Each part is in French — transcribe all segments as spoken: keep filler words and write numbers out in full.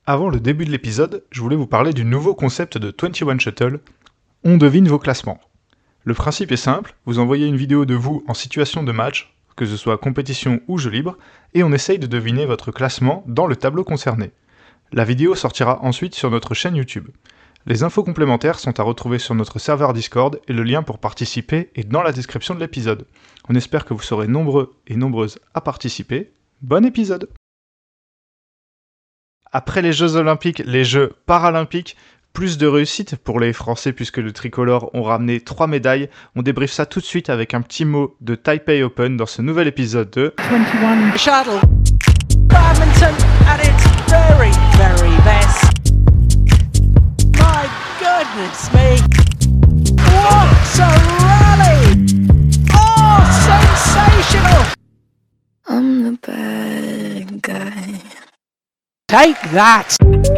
Avant le début de l'épisode, je voulais vous parler du nouveau concept de vingt et un Shuttle. On devine vos classements. Le principe est simple, vous envoyez une vidéo de vous en situation de match, que ce soit compétition ou jeu libre, et on essaye de deviner votre classement dans le tableau concerné. La vidéo sortira ensuite sur notre chaîne YouTube. Les infos complémentaires sont à retrouver sur notre serveur Discord et le lien pour participer est dans la description de l'épisode. On espère que vous serez nombreux et nombreuses à participer. Bon épisode! Après les Jeux Olympiques, les Jeux Paralympiques, plus de réussite pour les Français puisque le tricolore ont ramené trois médailles. On débriefe ça tout de suite avec un petit mot de Taipei Open dans ce nouvel épisode de vingt et un Shuttle. Badminton at its very, very best. My goodness me. What a rally! Oh, sensational! I'm the bad guy. Take that!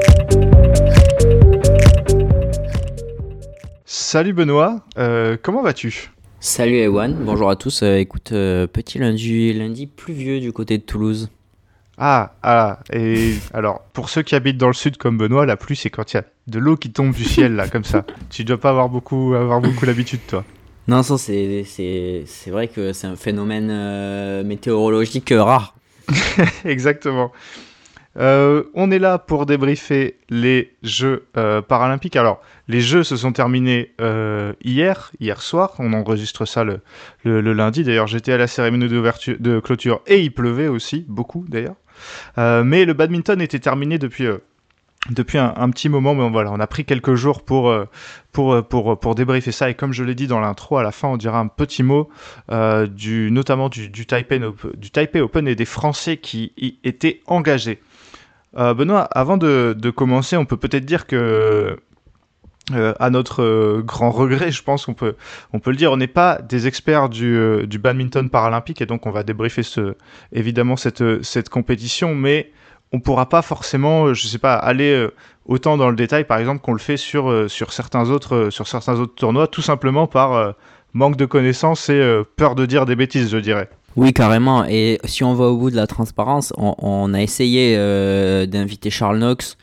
Salut Benoît, euh, comment vas-tu ? Salut Ewan, bonjour à tous. Euh, écoute, euh, petit lundi, lundi pluvieux du côté de Toulouse. Ah, ah, et alors, pour ceux qui habitent dans le sud comme Benoît, la pluie c'est quand il y a de l'eau qui tombe du ciel là, comme ça. Tu dois pas avoir beaucoup, avoir beaucoup l'habitude toi. Non, ça c'est, c'est, c'est vrai que c'est un phénomène euh, météorologique euh, rare. Exactement. Euh, on est là pour débriefer les Jeux euh, paralympiques. Alors, les Jeux se sont terminés euh, hier, hier soir. On enregistre ça le, le, le lundi. D'ailleurs, j'étais à la cérémonie d'ouverture, de clôture et il pleuvait aussi, beaucoup d'ailleurs. Euh, mais le badminton était terminé depuis, euh, depuis un, un petit moment. Mais on, voilà, on a pris quelques jours pour, euh, pour, pour, pour débriefer ça. Et comme je l'ai dit dans l'intro, à la fin, on dira un petit mot euh, du, notamment du, du, Taipei, du Taipei Open et des Français qui y étaient engagés. Euh, Benoît, avant de, de commencer, on peut peut-être dire que, euh, à notre euh, grand regret, je pense qu'on peut, on peut le dire, on n'est pas des experts du, euh, du badminton paralympique et donc on va débriefer ce, évidemment cette, cette compétition, mais on ne pourra pas forcément, je sais pas, aller euh, autant dans le détail, par exemple, qu'on le fait sur, euh, sur, certains, autres, euh, sur certains autres tournois, tout simplement par euh, manque de connaissances et euh, peur de dire des bêtises, je dirais. Oui, carrément. Et si on va au bout de la transparence, on, on a essayé euh, d'inviter Charles Knox.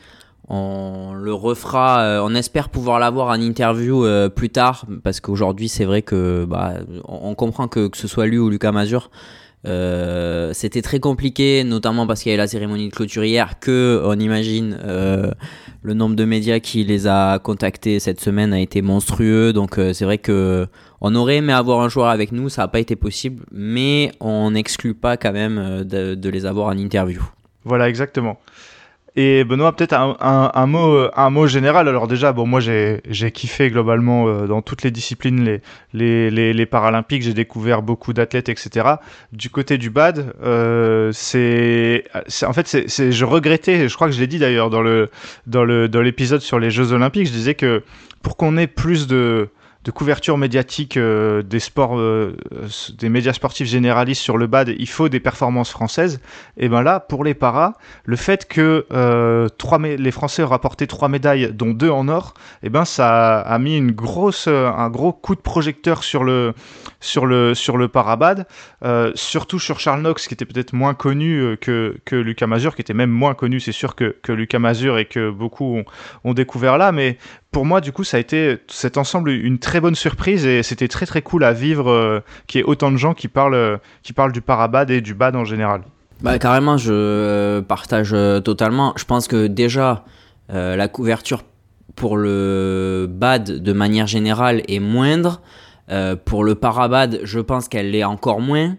On le refera. Euh, on espère pouvoir l'avoir en interview euh, plus tard, parce qu'aujourd'hui, c'est vrai que bah, on, on comprend que que ce soit lui ou Lucas Mazur, euh, c'était très compliqué, notamment parce qu'il y avait la cérémonie de clôture hier, que on imagine euh, le nombre de médias qui les a contactés cette semaine a été monstrueux. Donc euh, c'est vrai que on aurait aimé avoir un joueur avec nous, ça n'a pas été possible, mais on n'exclut pas quand même de, de les avoir en interview. Voilà, exactement. Et Benoît, peut-être un, un, un, mot, un mot général. Alors déjà, bon, moi j'ai, j'ai kiffé globalement euh, dans toutes les disciplines, les, les, les, les Paralympiques, j'ai découvert beaucoup d'athlètes, et cetera. Du côté du bad, euh, c'est, c'est, en fait, c'est, c'est, je regrettais, je crois que je l'ai dit d'ailleurs dans, le, dans, le, dans l'épisode sur les Jeux Olympiques, je disais que pour qu'on ait plus de... de couverture médiatique euh, des sports, euh, des médias sportifs généralistes sur le bad, il faut des performances françaises. Et ben là, pour les paras, le fait que euh, trois mé- les Français ont rapporté trois médailles, dont deux en or, et ben ça a mis une grosse, un gros coup de projecteur sur le, sur le, sur le parabad, euh, surtout sur Charles Knox, qui était peut-être moins connu que, que Lucas Mazur, qui était même moins connu, c'est sûr, que, que Lucas Mazur et que beaucoup ont, ont découvert là, mais pour moi, du coup, ça a été cet ensemble une très bonne surprise et c'était très très cool à vivre euh, qu'il y ait autant de gens qui parlent, euh, qui parlent du parabad et du bad en général. Bah, carrément, je partage euh, totalement. Je pense que déjà, euh, la couverture pour le bad de manière générale est moindre. Euh, pour le parabad, je pense qu'elle l'est encore moins.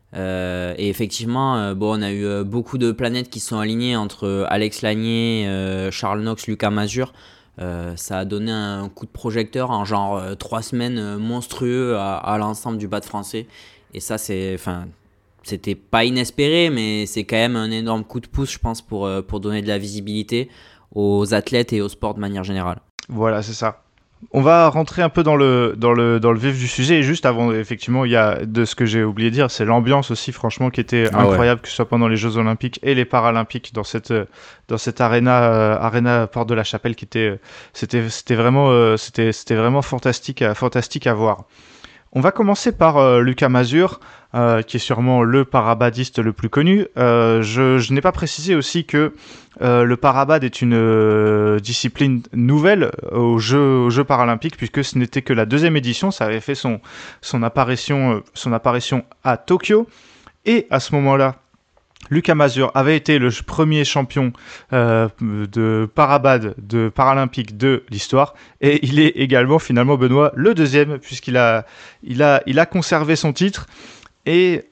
Euh, et effectivement, euh, bon, on a eu euh, beaucoup de planètes qui sont alignées entre Alex Lanier, euh, Charles Knox, Lucas Mazur. Euh, ça a donné un coup de projecteur en genre euh, trois semaines euh, monstrueux à, à l'ensemble du bad français. Et ça, c'est, enfin, c'était pas inespéré, mais c'est quand même un énorme coup de pouce, je pense, pour, euh, pour donner de la visibilité aux athlètes et au sport de manière générale. Voilà, c'est ça. On va rentrer un peu dans le, dans le, dans le vif du sujet. Et juste avant, effectivement, il y a de ce que j'ai oublié de dire, c'est l'ambiance aussi, franchement, qui était Ah incroyable, ouais. que ce soit pendant les Jeux Olympiques et les Paralympiques, dans cette, dans cette arena, euh, arena Porte de la Chapelle, qui était, c'était, c'était vraiment, euh, c'était, c'était vraiment fantastique, à, fantastique à voir. On va commencer par euh, Lucas Mazur, euh, qui est sûrement le parabadiste le plus connu. Euh, je, je n'ai pas précisé aussi que euh, le parabad est une euh, discipline nouvelle aux Jeux, aux Jeux paralympiques, puisque ce n'était que la deuxième édition. Ça avait fait son, son, apparition, euh, son apparition à Tokyo. Et à ce moment-là, Lucas Mazur avait été le premier champion euh, de parabad de paralympique de l'histoire, et il est également finalement, Benoît, le deuxième, puisqu'il a, il a, il a conservé son titre. Et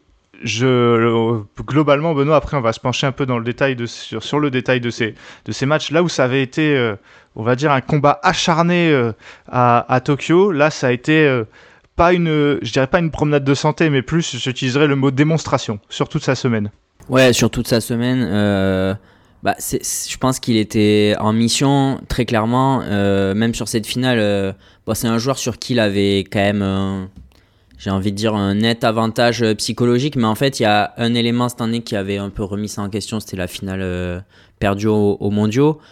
je, globalement, Benoît, après on va se pencher un peu dans le détail de, sur, sur le détail de ces, de ces matchs, là où ça avait été, euh, on va dire, un combat acharné euh, à, à Tokyo. Là ça a été euh, pas une, je dirais pas une promenade de santé, mais plus j'utiliserais le mot démonstration sur toute sa semaine. Ouais, sur toute sa semaine, euh, bah, c'est, je pense qu'il était en mission, très clairement. Euh, même sur cette finale, euh, bon, c'est un joueur sur qui il avait quand même, euh, j'ai envie de dire, un net avantage psychologique. Mais en fait, il y a un élément cette année qui avait un peu remis ça en question, c'était la finale euh, perdue aux, aux mondiaux.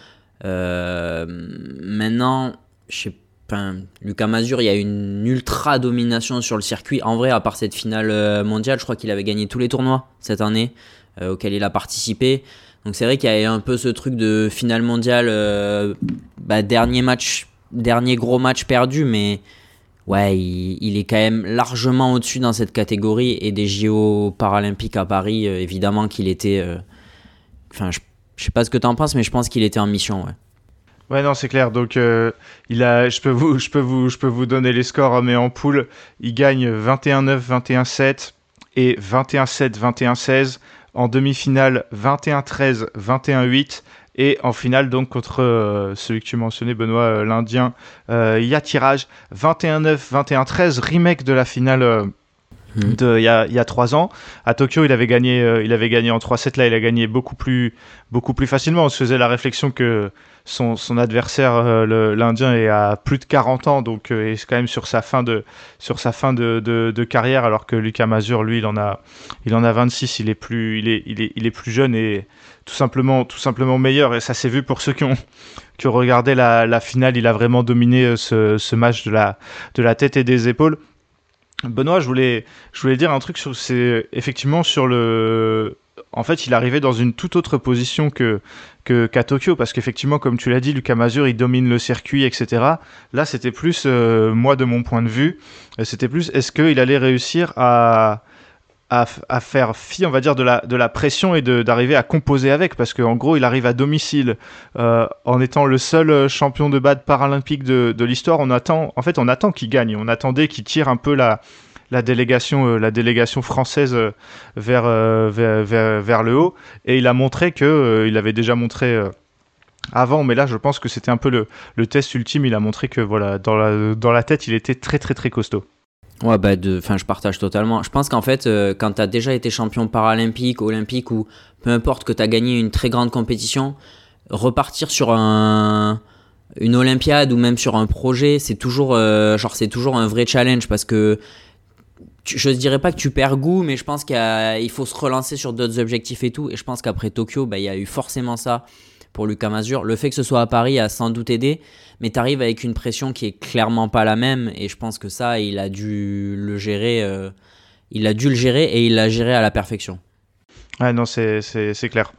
Euh, maintenant, je sais pas, Lucas Mazur, il y a une ultra domination sur le circuit. En vrai, à part cette finale mondiale, je crois qu'il avait gagné tous les tournois cette année euh, auxquels il a participé. Donc c'est vrai qu'il y a un peu ce truc de finale mondiale, euh, bah, dernier match, dernier gros match perdu, mais ouais, il, il est quand même largement au-dessus dans cette catégorie. Et des J O paralympiques à Paris, euh, évidemment qu'il était. Enfin, euh, je, je sais pas ce que t'en penses, mais je pense qu'il était en mission, ouais. Ouais, non, c'est clair. Donc, euh, il a, je peux vous, je peux vous, je peux vous donner les scores, mais en poule, il gagne vingt et un neuf, vingt et un sept et vingt et un sept, vingt et un seize. En demi-finale, vingt et un treize, vingt et un huit. Et en finale, donc, contre euh, celui que tu mentionnais, Benoît, euh, l'Indien, euh, il y a tirage vingt et un neuf, vingt et un treize, remake de la finale euh, mmh. de, il y a, il y a trois ans. À Tokyo, il avait gagné, euh, il avait gagné en trois sept. Là, il a gagné beaucoup plus, beaucoup plus facilement. On se faisait la réflexion que son, son adversaire, euh, le, l'Indien, est à plus de quarante ans, donc euh, est quand même sur sa fin de, sur sa fin de, de, de carrière, alors que Lucas Mazur, lui, il en a, il en a vingt-six. Il est plus, il est, il est, il est plus jeune et tout simplement, tout simplement meilleur. Et ça s'est vu pour ceux qui ont, qui ont regardé la, la finale. Il a vraiment dominé ce, ce match de la, de la tête et des épaules. Benoît, je voulais, je voulais dire un truc sur, c'est effectivement sur le. En fait, il arrivait dans une toute autre position que, que qu'à Tokyo, parce qu'effectivement, comme tu l'as dit, Lucas Mazur, il domine le circuit, et cetera. Là, c'était plus, euh, moi, de mon point de vue, c'était plus, est-ce qu'il allait réussir à, à, à faire fi, on va dire, de la, de la pression et de, d'arriver à composer avec, parce qu'en gros, il arrive à domicile, euh, en étant le seul champion de bad paralympique de, de l'histoire. On attend, en fait, on attend qu'il gagne. On attendait qu'il tire un peu la la délégation, euh, la délégation française euh, vers, euh, vers, vers, vers le haut, et il a montré que, euh, il avait déjà montré euh, avant, mais là je pense que c'était un peu le, le test ultime. Il a montré que voilà, dans la, dans la tête il était très très très costaud. Ouais, bah de, fin, je partage totalement. Je pense qu'en fait, euh, quand tu as déjà été champion paralympique, olympique, ou peu importe que tu as gagné une très grande compétition, repartir sur un, une olympiade ou même sur un projet, c'est toujours, euh, genre, c'est toujours un vrai challenge, parce que je ne dirais pas que tu perds goût, mais je pense qu'il faut se relancer sur d'autres objectifs et tout. Et je pense qu'après Tokyo, bah, il y a eu forcément ça pour Lucas Mazur. Le fait que ce soit à Paris a sans doute aidé, mais tu arrives avec une pression qui est clairement pas la même. Et je pense que ça, il a dû le gérer, euh, il a dû le gérer et il l'a géré à la perfection. Ouais, non, c'est, c'est, c'est clair.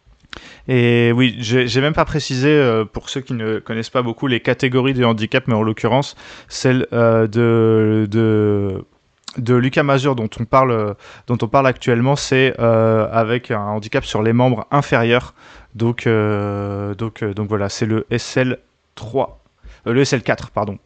Et oui, j'ai, j'ai même pas précisé, euh, pour ceux qui ne connaissent pas beaucoup, les catégories de handicap, mais en l'occurrence, celle euh, de... de de Lucas Mazur dont on parle, dont on parle actuellement, c'est euh, avec un handicap sur les membres inférieurs. Donc, euh, donc, euh, donc voilà, c'est le S L trois, euh, le S L quatre, pardon.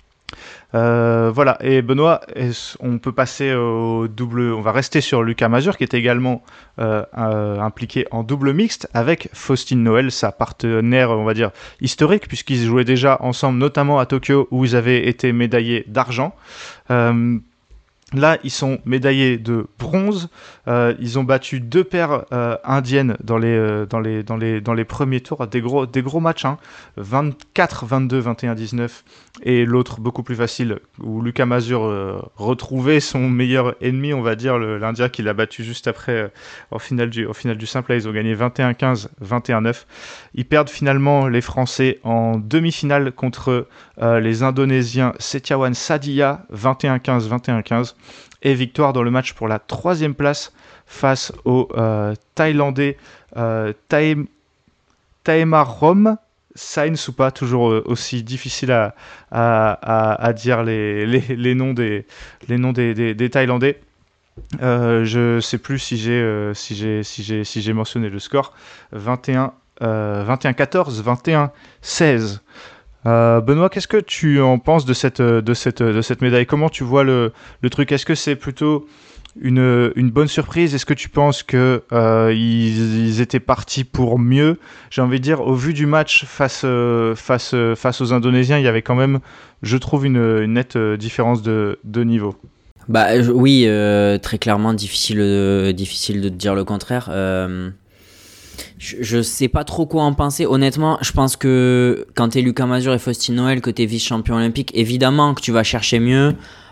Euh, voilà, et Benoît, on peut passer au double. On va rester sur Lucas Mazur, qui est également euh, euh, impliqué en double mixte avec Faustine Noël, sa partenaire, on va dire, historique, puisqu'ils jouaient déjà ensemble, notamment à Tokyo, où ils avaient été médaillés d'argent. Euh, Là, ils sont médaillés de bronze. Euh, ils ont battu deux paires euh, indiennes dans les, euh, dans, les, dans, les, dans les premiers tours. Des gros, des gros matchs, hein. vingt-quatre vingt-deux, vingt et un dix-neuf. Et l'autre, beaucoup plus facile, où Lucas Mazur euh, retrouvait son meilleur ennemi, on va dire, le, l'Indien qu'il a battu juste après euh, en finale du, en finale du simple. Là, ils ont gagné vingt et un quinze, vingt et un neuf. Ils perdent finalement, les Français, en demi-finale contre euh, les Indonésiens Setiawan Sadia, vingt et un quinze, vingt et un quinze. Et victoire dans le match pour la troisième place face aux euh, Thaïlandais euh, Taem, Taemarom Sainsupa, toujours euh, aussi difficile à, à, à, à dire les, les, les noms des, les noms des, des, des Thaïlandais. Euh, je sais plus si j'ai, euh, si j'ai, si j'ai, si j'ai mentionné le score. vingt et un, euh, vingt et un quatorze, vingt et un seize. Euh, Benoît, qu'est-ce que tu en penses de cette, de cette, de cette médaille ? Comment tu vois le, le truc ? Est-ce que c'est plutôt une, une bonne surprise ? Est-ce que tu penses qu'ils euh, ils étaient partis pour mieux ? J'ai envie de dire, au vu du match face, euh, face, euh, face aux Indonésiens, il y avait quand même, je trouve, une, une nette différence de, de niveau. Bah je, oui, euh, très clairement, difficile, euh, difficile de te dire le contraire. Euh... Je, je sais pas trop quoi en penser. Honnêtement, je pense que quand t'es Lucas Mazur et Faustine Noël, que t'es vice-champion olympique, évidemment que tu vas chercher mieux.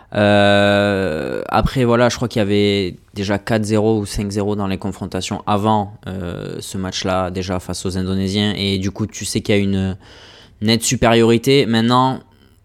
Euh, après, voilà, je crois qu'il y avait déjà quatre zéro ou cinq zéro dans les confrontations avant euh, ce match-là, déjà face aux Indonésiens. Et du coup, tu sais qu'il y a une nette supériorité. Maintenant,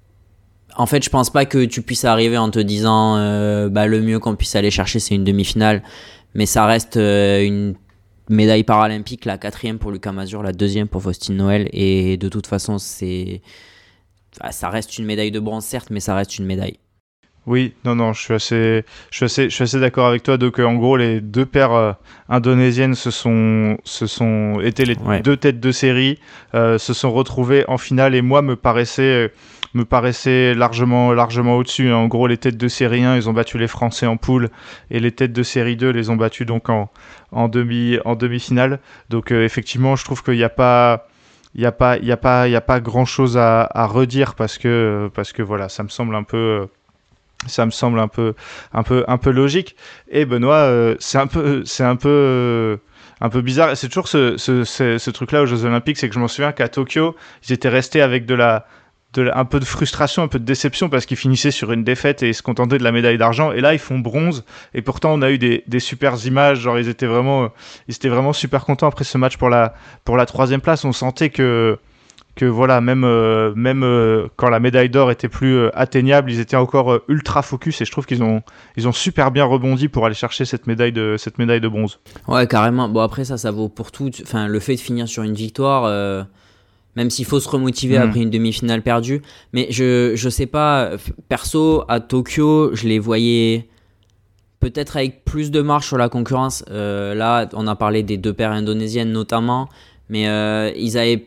en fait, je pense pas que tu puisses arriver en te disant euh, bah, le mieux qu'on puisse aller chercher, c'est une demi-finale. Mais ça reste euh, une médaille paralympique, la quatrième pour Lucas Mazur, la deuxième pour Faustine Noël, et de toute façon, c'est... Enfin, ça reste une médaille de bronze, certes, mais ça reste une médaille. Oui, non, non, je suis assez, je suis assez, je suis assez d'accord avec toi. Donc, euh, en gros, les deux paires euh, indonésiennes se sont, se sont, étaient les ouais. deux têtes de série, euh, se sont retrouvées en finale, et moi, me paraissait... Euh, me paraissait largement, largement au-dessus. En gros, les têtes de série un, ils ont battu les Français en poule, et les têtes de série deux les ont battus donc en, en, demi, en demi-finale. Donc euh, effectivement, je trouve qu'il n'y a pas... Il n'y a pas, il y a pas, il y a pas grand-chose à, à redire parce que, parce que voilà, ça me semble un peu... Ça me semble un peu, un peu, un peu logique. Et Benoît, euh, c'est un peu... C'est un peu euh, un peu bizarre. C'est toujours ce, ce, ce, ce truc-là aux Jeux Olympiques, c'est que je m'en souviens qu'à Tokyo, ils étaient restés avec de la... De, un peu de frustration, un peu de déception parce qu'ils finissaient sur une défaite et ils se contentaient de la médaille d'argent, et là ils font bronze, et pourtant on a eu des, des super images, genre ils étaient vraiment ils étaient vraiment super contents après ce match pour la, pour la troisième place. On sentait que, que voilà, même, euh, même euh, quand la médaille d'or était plus euh, atteignable, ils étaient encore euh, ultra focus, et je trouve qu'ils ont, ils ont super bien rebondi pour aller chercher cette médaille de, cette médaille de bronze. Ouais, carrément. Bon, après ça, ça vaut pour tout. Enfin, le fait de finir sur une victoire, euh... même s'il faut se remotiver mmh. après une demi-finale perdue. Mais je, je sais pas, perso, à Tokyo, je les voyais peut-être avec plus de marge sur la concurrence. Euh, là, on a parlé des deux paires indonésiennes notamment, mais euh, ils avaient...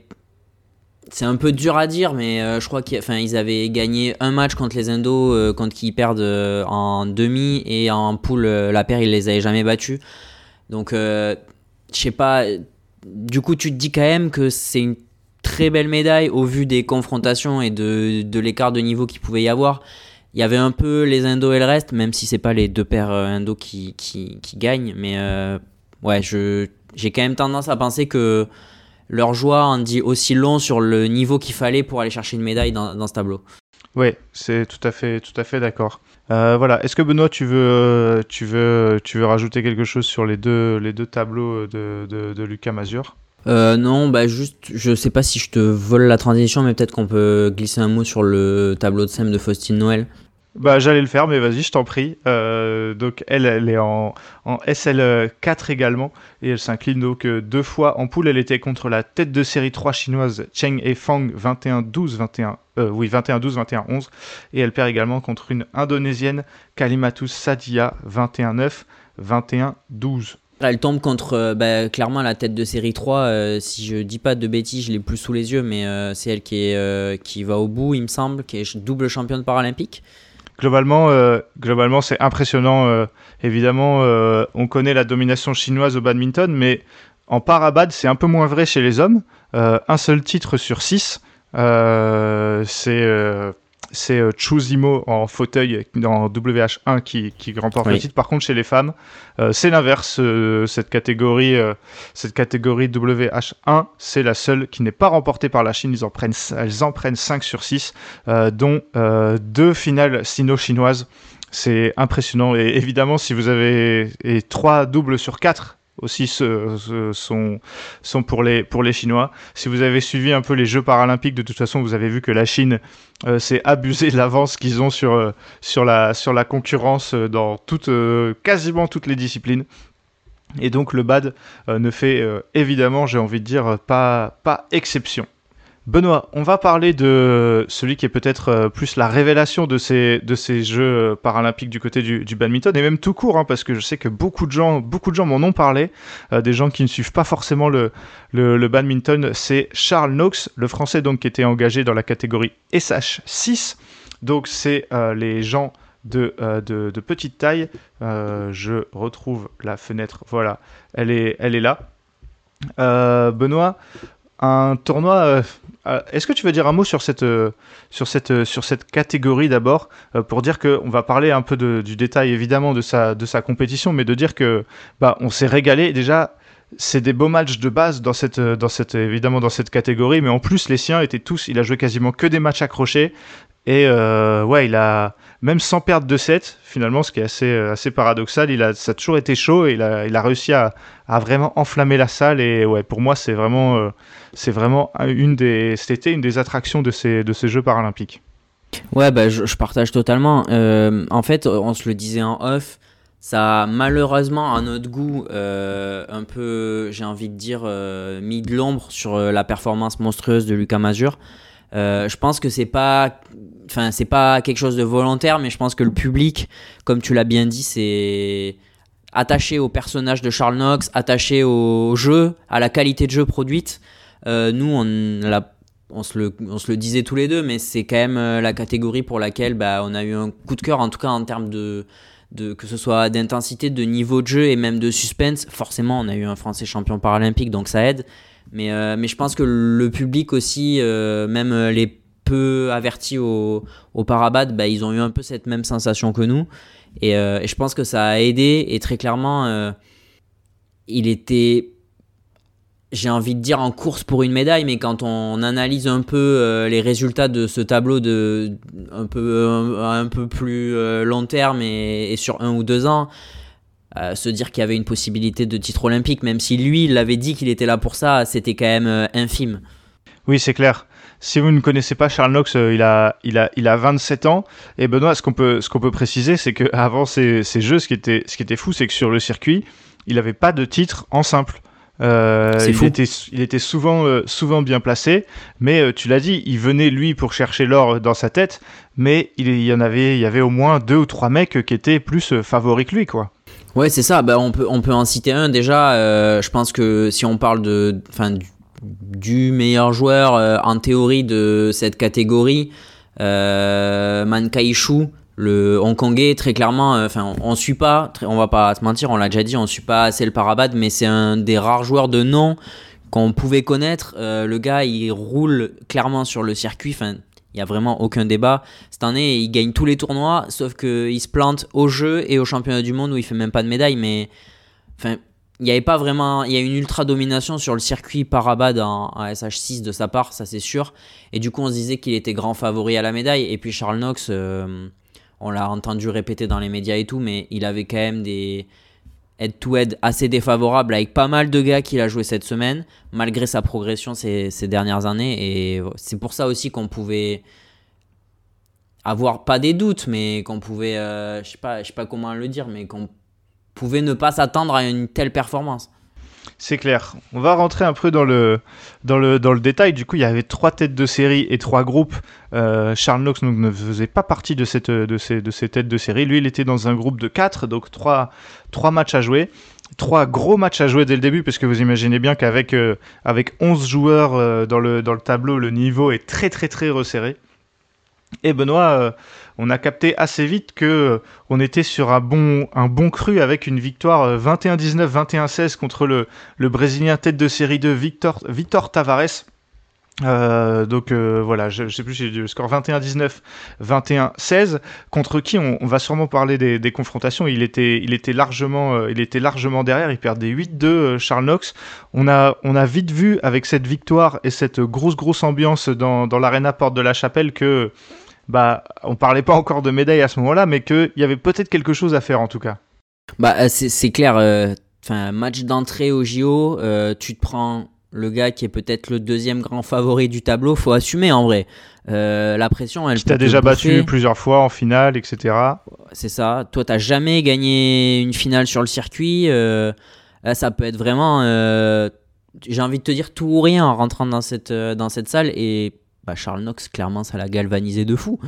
C'est un peu dur à dire, mais euh, je crois qu'ils enfin, ils avaient gagné un match contre les Indos, euh, contre qui ils perdent euh, en demi, et en poule, euh, la paire, ils les avaient jamais battus. Donc, euh, je sais pas... Du coup, tu te dis quand même que c'est une très belle médaille au vu des confrontations et de, de l'écart de niveau qu'il pouvait y avoir. Il y avait un peu les Indos et le reste, même si c'est pas les deux paires Indos qui, qui, qui gagnent. Mais euh, ouais, je, j'ai quand même tendance à penser que leur joie en dit aussi long sur le niveau qu'il fallait pour aller chercher une médaille dans, dans ce tableau. Oui, c'est tout à fait, tout à fait d'accord. Euh, voilà. Est-ce que Benoît, tu veux, tu veux, tu veux rajouter quelque chose sur les deux, les deux tableaux de, de, de Lucas Mazur ? Euh, non, bah juste, je sais pas si je te vole la transition, mais peut-être qu'on peut glisser un mot sur le tableau de S E M de Faustine Noël. Bah, j'allais le faire, mais vas-y, je t'en prie. Euh, donc, elle, elle est en, en S L quatre également, et elle s'incline donc deux fois en poule. Elle était contre la tête de série trois chinoise Cheng Hefang, vingt et un douze, vingt et un, euh, oui, vingt et un douze, vingt et un onze, et elle perd également contre une indonésienne Kalimatus Sadia, vingt et un neuf, vingt et un douze. Elle tombe contre bah, clairement la tête de série trois, euh, si je dis pas de bêtises, je l'ai plus sous les yeux, mais euh, c'est elle qui, est, euh, qui va au bout, il me semble, qui est double championne paralympique. Globalement, euh, globalement c'est impressionnant. Euh, évidemment, euh, on connaît la domination chinoise au badminton, mais en parabad, c'est un peu moins vrai chez les hommes. Euh, un seul titre sur six, euh, c'est... Euh, c'est euh, Chuzimo en fauteuil dans W H un qui, qui remporte oui. le titre. Par contre, chez les femmes, euh, c'est l'inverse. Euh, cette catégorie, euh, cette catégorie W H un, c'est la seule qui n'est pas remportée par la Chine. Ils en prennent, elles en prennent cinq sur six, euh, dont euh, deux finales sino-chinoises. C'est impressionnant. Et évidemment, si vous avez et trois doubles sur quatre aussi ce, ce, sont, sont pour les, pour les Chinois. Si vous avez suivi un peu les Jeux paralympiques, de toute façon, vous avez vu que la Chine euh, s'est abusée de l'avance qu'ils ont sur, euh, sur, la, sur la concurrence dans toute, euh, quasiment toutes les disciplines. Et donc le bad euh, ne fait euh, évidemment, j'ai envie de dire, pas, pas exception. Benoît, on va parler de celui qui est peut-être euh, plus la révélation de ces, de ces Jeux paralympiques du côté du, du badminton, et même tout court, hein, parce que je sais que beaucoup de gens, beaucoup de gens m'en ont parlé, euh, des gens qui ne suivent pas forcément le, le, le badminton. C'est Charles Knox, le Français donc, qui était engagé dans la catégorie S H six, donc c'est euh, les gens de, euh, de, de petite taille. Euh, je retrouve la fenêtre, voilà, elle est, elle est là. Euh, Benoît, un tournoi... Euh, Euh, est-ce que tu veux dire un mot sur cette, euh, sur cette, euh, sur cette catégorie d'abord, euh, pour dire qu'on va parler un peu de, du détail évidemment de sa, de sa compétition, mais de dire que bah, on s'est régalé. Déjà, c'est des beaux matchs de base dans cette, dans cette, évidemment dans cette catégorie, mais en plus les siens étaient tous, il a joué quasiment que des matchs accrochés. Et euh, ouais, il a même sans perdre de set, finalement, ce qui est assez, assez paradoxal, il a, ça a toujours été chaud et il a, il a réussi à, à vraiment enflammer la salle. Et ouais, pour moi, c'est vraiment, euh, c'est vraiment une des, c'était une des attractions de ces, de ces Jeux paralympiques. Ouais, bah, je, je partage totalement. Euh, en fait, on se le disait en off, ça a malheureusement, à notre goût, euh, un peu, j'ai envie de dire, euh, mis de l'ombre sur euh, la performance monstrueuse de Lucas Mazur. Euh, je pense que c'est pas, enfin c'est pas quelque chose de volontaire, mais je pense que le public, comme tu l'as bien dit, c'est attaché au personnage de Charles Knox, attaché au jeu, à la qualité de jeu produite. Euh, nous, on, la, on, se le, on se le disait tous les deux, mais c'est quand même la catégorie pour laquelle bah, on a eu un coup de cœur, en tout cas en termes de, de que ce soit d'intensité, de niveau de jeu et même de suspense. Forcément, on a eu un Français champion paralympique, donc ça aide. Mais, euh, mais je pense que le public aussi, euh, même les peu avertis au, au parabad, bah, ils ont eu un peu cette même sensation que nous. Et, euh, et je pense que ça a aidé. Et très clairement, euh, il était, j'ai envie de dire, en course pour une médaille. Mais quand on analyse un peu euh, les résultats de ce tableau de, un, peu, un, un peu plus euh, long terme et, et sur un ou deux ans, Euh, se dire qu'il y avait une possibilité de titre olympique, même si lui, il avait dit qu'il était là pour ça, c'était quand même euh, infime. Oui, c'est clair. Si vous ne connaissez pas Charles Knox, euh, il, a, il, a, il a vingt-sept ans. Et Benoît, ce qu'on peut, ce qu'on peut préciser, c'est qu'avant ces, ces Jeux, ce qui, était, ce qui était fou, c'est que sur le circuit, il n'avait pas de titre en simple. Euh, c'est il, fou. était, il était souvent, euh, souvent bien placé, mais euh, tu l'as dit, il venait lui pour chercher l'or dans sa tête, mais il, il, y en avait, il y avait au moins deux ou trois mecs qui étaient plus euh, favoris que lui, quoi. Ouais, c'est ça. Bah, on peut, on peut en citer un déjà. Euh, je pense que si on parle de, enfin, du, du meilleur joueur euh, en théorie de cette catégorie, euh, Man Kai-shu, le Hongkongais, très clairement, enfin, euh, on, on suit pas. Très, on va pas se mentir, on l'a déjà dit, on suit pas assez le parabad, mais c'est un des rares joueurs de nom qu'on pouvait connaître. Euh, le gars, il roule clairement sur le circuit. Enfin. Il n'y a vraiment aucun débat. Cette année, il gagne tous les tournois, sauf qu'il se plante au jeu et au championnat du monde où il ne fait même pas de médaille. Mais enfin, il n'y avait pas vraiment. Il y a une ultra domination sur le circuit parabad en, en S H six de sa part, ça c'est sûr. Et du coup, on se disait qu'il était grand favori à la médaille. Et puis Charles Knox, euh, on l'a entendu répéter dans les médias et tout, mais il avait quand même des head-to-head assez défavorables avec pas mal de gars qu'il a joué cette semaine, malgré sa progression ces, ces dernières années. Et c'est pour ça aussi qu'on pouvait avoir, pas des doutes, mais qu'on pouvait, euh, je sais pas, je sais pas comment le dire, mais qu'on pouvait ne pas s'attendre à une telle performance. C'est clair. On va rentrer un peu dans le, dans le, dans le détail. Du coup, il y avait trois têtes de série et trois groupes. Euh, Charles Knox donc, ne faisait pas partie de, cette, de, ces, de ces têtes de série. Lui, il était dans un groupe de quatre, donc trois, trois matchs à jouer. Trois gros matchs à jouer dès le début, parce que vous imaginez bien qu'avec euh, avec onze joueurs euh, dans, le, dans le tableau, le niveau est très très très resserré. Et Benoît, euh, on a capté assez vite que euh, on était sur un bon, un bon cru avec une victoire euh, vingt et un dix-neuf, vingt et un seize contre le, le Brésilien tête de série deux, Victor, Victor Tavares. Euh, donc euh, voilà, je, je sais plus, j'ai dit le score vingt et un dix-neuf, vingt et un seize, contre qui on, on va sûrement parler des, des confrontations. Il était, il était largement, euh, il était largement derrière. Il perdait huit deux, euh, Charles Knox. On a, on a vite vu avec cette victoire et cette grosse grosse ambiance dans, dans l'aréna Porte de la Chapelle que, bah, on parlait pas encore de médaille à ce moment-là, mais qu'il y avait peut-être quelque chose à faire en tout cas. Bah c'est, c'est clair. Enfin, euh, match d'entrée au J O, euh, tu te prends le gars qui est peut-être le deuxième grand favori du tableau, faut assumer en vrai. Euh, la pression, elle qui peut t'a te déjà bouffer. battu plusieurs fois en finale, et cetera. C'est ça. Toi, t'as jamais gagné une finale sur le circuit. Euh, là, ça peut être vraiment, euh, j'ai envie de te dire tout ou rien en rentrant dans cette euh, dans cette salle. Et bah, Charles Knox, clairement, ça l'a galvanisé de fou.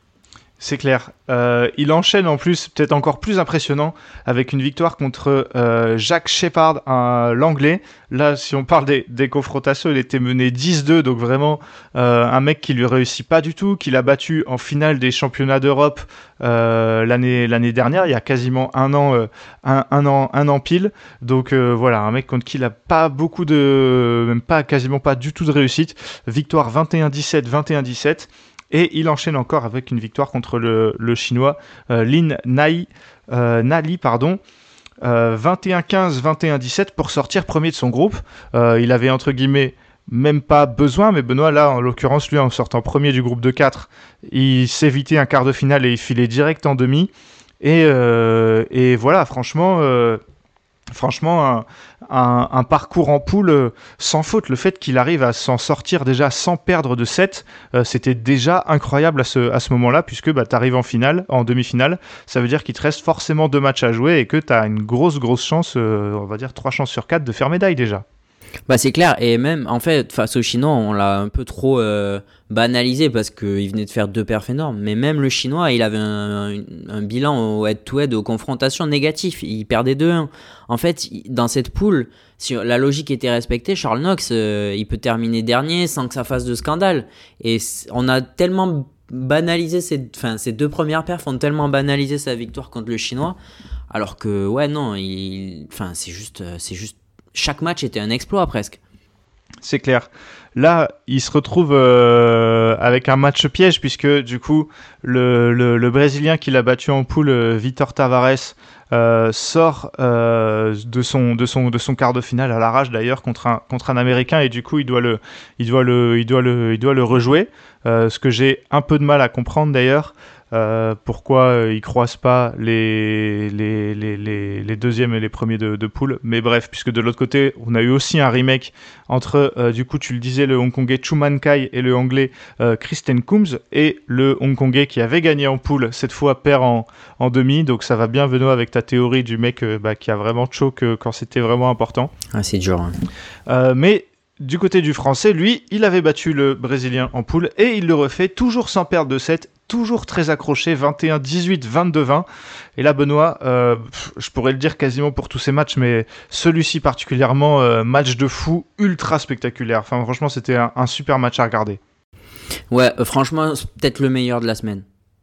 C'est clair. Euh, il enchaîne en plus, peut-être encore plus impressionnant, avec une victoire contre euh, Jack Shepard, un, l'anglais. Là, si on parle des, des confrontations, il était mené dix deux, donc vraiment euh, un mec qui lui réussit pas du tout, qu'il a battu en finale des championnats d'Europe euh, l'année, l'année dernière, il y a quasiment un an, euh, un, un an, un an pile. Donc euh, voilà, un mec contre qui il a pas beaucoup de, même pas, quasiment pas du tout de réussite. Victoire vingt et un dix-sept, vingt et un dix-sept. Et il enchaîne encore avec une victoire contre le, le chinois euh, Lin Nai, euh, Nali, pardon, euh, vingt et un quinze, vingt et un dix-sept pour sortir premier de son groupe. Euh, il avait entre guillemets même pas besoin, mais Benoît là en l'occurrence lui en sortant premier du groupe de quatre, il s'évitait un quart de finale et il filait direct en demi. Et, euh, et voilà, franchement... Euh, Franchement, un, un, un parcours en poule euh, sans faute. Le fait qu'il arrive à s'en sortir déjà sans perdre de set, euh, c'était déjà incroyable à ce, à ce moment-là, puisque bah, tu arrives en finale, en demi-finale. Ça veut dire qu'il te reste forcément deux matchs à jouer et que tu as une grosse, grosse chance, euh, on va dire trois chances sur quatre de faire médaille déjà. Bah c'est clair, et même en fait face aux Chinois on l'a un peu trop euh, banalisé parce qu'il venait de faire deux perfs énormes, mais même le Chinois il avait un, un, un bilan au head-to-head, aux confrontations négatif, il perdait deux un. En fait dans cette poule, si la logique était respectée, Charles Knox euh, il peut terminer dernier sans que ça fasse de scandale, et on a tellement banalisé ces, enfin, ces deux premières perfs ont tellement banalisé sa victoire contre le Chinois, alors que ouais non, il, enfin, c'est juste, c'est juste chaque match était un exploit presque. C'est clair. Là, il se retrouve euh, avec un match piège puisque du coup, le, le, le Brésilien qui l'a battu en poule, Vitor Tavares, euh, sort euh, de son de son de son quart de finale à l'arrache d'ailleurs contre un contre un Américain et du coup, il doit le il doit le il doit le il doit le rejouer. Euh, ce que j'ai un peu de mal à comprendre d'ailleurs. Euh, pourquoi euh, ils croisent pas les, les, les, les, les deuxièmes et les premiers de, de poule, mais bref, puisque de l'autre côté on a eu aussi un remake entre euh, du coup tu le disais, le hongkongais Chuman Kai et le anglais euh, Kristen Coombs, et le hongkongais qui avait gagné en poule cette fois perd en, en demi, donc ça va bien Benoît avec ta théorie du mec euh, bah, qui a vraiment choke euh, quand c'était vraiment important. Ah, c'est dur hein. euh, mais du côté du français, lui, il avait battu le brésilien en poule et il le refait toujours sans perdre de set, toujours très accroché, vingt et un dix-huit, vingt-deux vingt. Et là, Benoît, euh, pff, je pourrais le dire quasiment pour tous ces matchs, mais celui-ci particulièrement, euh, match de fou, ultra spectaculaire. Enfin, franchement, c'était un, un super match à regarder. Ouais, euh, franchement, c'est peut-être le meilleur de la semaine.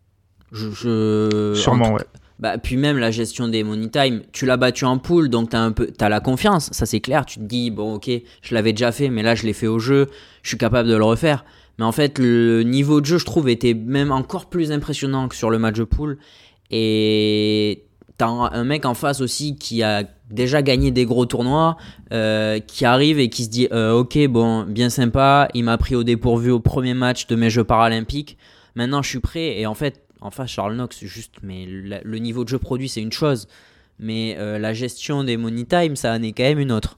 Je, je... Sûrement, Entre... ouais. Bah, puis même la gestion des money time, tu l'as battu en poule, donc t'as un peu, t'as la confiance, ça c'est clair. Tu te dis bon ok, je l'avais déjà fait, mais là je l'ai fait au jeu, je suis capable de le refaire. Mais en fait le niveau de jeu, je trouve, était même encore plus impressionnant que sur le match de poule. Et t'as un mec en face aussi qui a déjà gagné des gros tournois, euh, qui arrive et qui se dit euh, ok bon, bien sympa, il m'a pris au dépourvu au premier match de mes Jeux paralympiques. Maintenant je suis prêt, et en fait. Enfin, Charles Knox, juste, mais le, le niveau de jeu produit, c'est une chose. Mais euh, la gestion des money time, ça en est quand même une autre.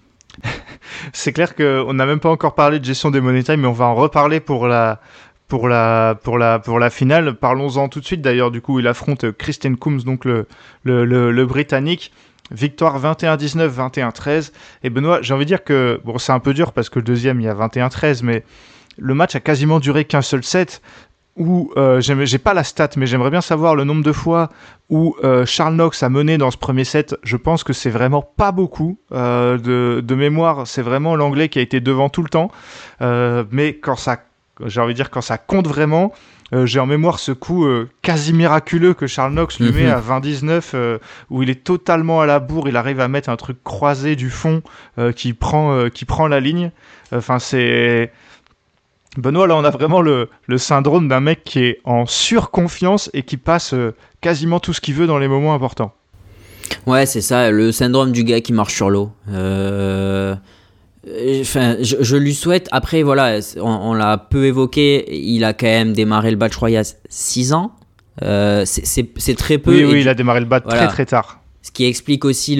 C'est clair qu'on n'a même pas encore parlé de gestion des money time, mais on va en reparler pour la, pour la, pour la, pour la finale. Parlons-en tout de suite. D'ailleurs, du coup, il affronte Kristen Coombs, donc le, le, le, le Britannique. Victoire vingt et un dix-neuf, vingt et un treize. Et Benoît, j'ai envie de dire que, bon, c'est un peu dur parce que le deuxième, il y a vingt et un treize, mais le match a quasiment duré qu'un seul set. Où euh, j'ai pas la stat, mais j'aimerais bien savoir le nombre de fois où euh, Charles Knox a mené dans ce premier set. Je pense que c'est vraiment pas beaucoup euh, de, de mémoire. C'est vraiment l'anglais qui a été devant tout le temps. Euh, mais quand ça, j'ai envie de dire quand ça compte vraiment, euh, j'ai en mémoire ce coup euh, quasi miraculeux que Charles Knox lui mm-hmm. met à vingt dix-neuf, euh, où il est totalement à la bourre. Il arrive à mettre un truc croisé du fond euh, qui prend, euh, qui prend la ligne. Enfin, c'est Benoît, là, on a vraiment le, le syndrome d'un mec qui est en surconfiance et qui passe euh, quasiment tout ce qu'il veut dans les moments importants. Ouais, c'est ça, le syndrome du gars qui marche sur l'eau. Euh... Enfin, je, je lui souhaite. Après, voilà, on, on l'a peu évoqué. Il a quand même démarré le bat, je crois, il y a six ans. Euh, c'est, c'est, c'est très peu. Oui, oui, du... il a démarré le bat voilà. très très tard. Ce qui explique aussi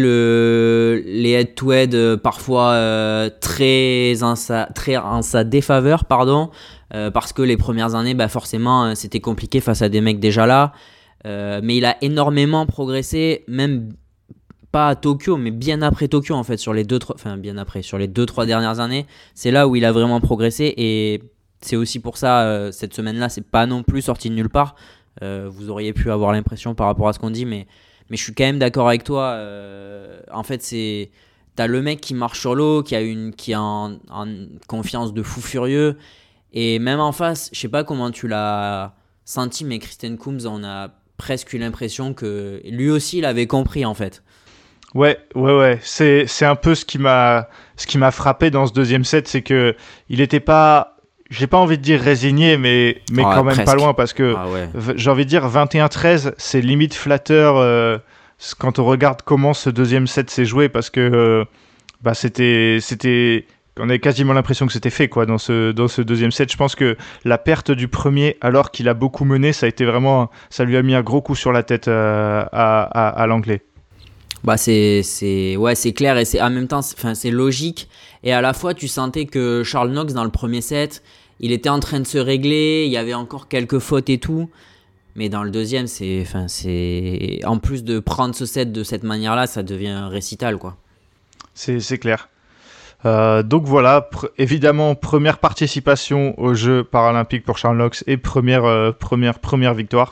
le, les head-to-head euh, parfois euh, très, en sa, très en sa défaveur, pardon, euh, parce que les premières années, bah, forcément, euh, c'était compliqué face à des mecs déjà là. Euh, mais il a énormément progressé, même pas à Tokyo, mais bien après Tokyo en fait, sur les deux, enfin bien après, sur les deux trois dernières années, c'est là où il a vraiment progressé et c'est aussi pour ça euh, cette semaine-là, c'est pas non plus sorti de nulle part. Euh, vous auriez pu avoir l'impression par rapport à ce qu'on dit, mais mais je suis quand même d'accord avec toi. Euh, en fait, c'est t'as le mec qui marche sur l'eau, qui a une qui a en, en confiance de fou furieux et même en face, je sais pas comment tu l'as senti, mais Christian Coombs, on a presque eu l'impression que lui aussi il avait compris en fait. Ouais, ouais, ouais. C'est, c'est un peu ce qui m'a, ce qui m'a frappé dans ce deuxième set, c'est que il était pas, j'ai pas envie de dire résigné, mais, mais Ah, quand même presque. pas loin parce que Ah ouais. v- j'ai envie de dire vingt et un treize, c'est limite flatteur euh, c- quand on regarde comment ce deuxième set s'est joué parce que euh, bah c'était, c'était, on avait quasiment l'impression que c'était fait quoi dans ce, dans ce deuxième set. Je pense que la perte du premier, alors qu'il a beaucoup mené, ça a été vraiment, ça lui a mis un gros coup sur la tête euh, à, à, à l'anglais. Bah c'est c'est ouais, c'est clair et c'est en même temps c'est, enfin c'est logique et à la fois tu sentais que Charles Knox dans le premier set, il était en train de se régler, il y avait encore quelques fautes et tout. Mais dans le deuxième, c'est enfin c'est en plus de prendre ce set de cette manière-là, ça devient un récital quoi. C'est, c'est clair. Euh, donc voilà, pr- évidemment, première participation aux Jeux paralympiques pour Charles Knox et première, euh, première, première victoire.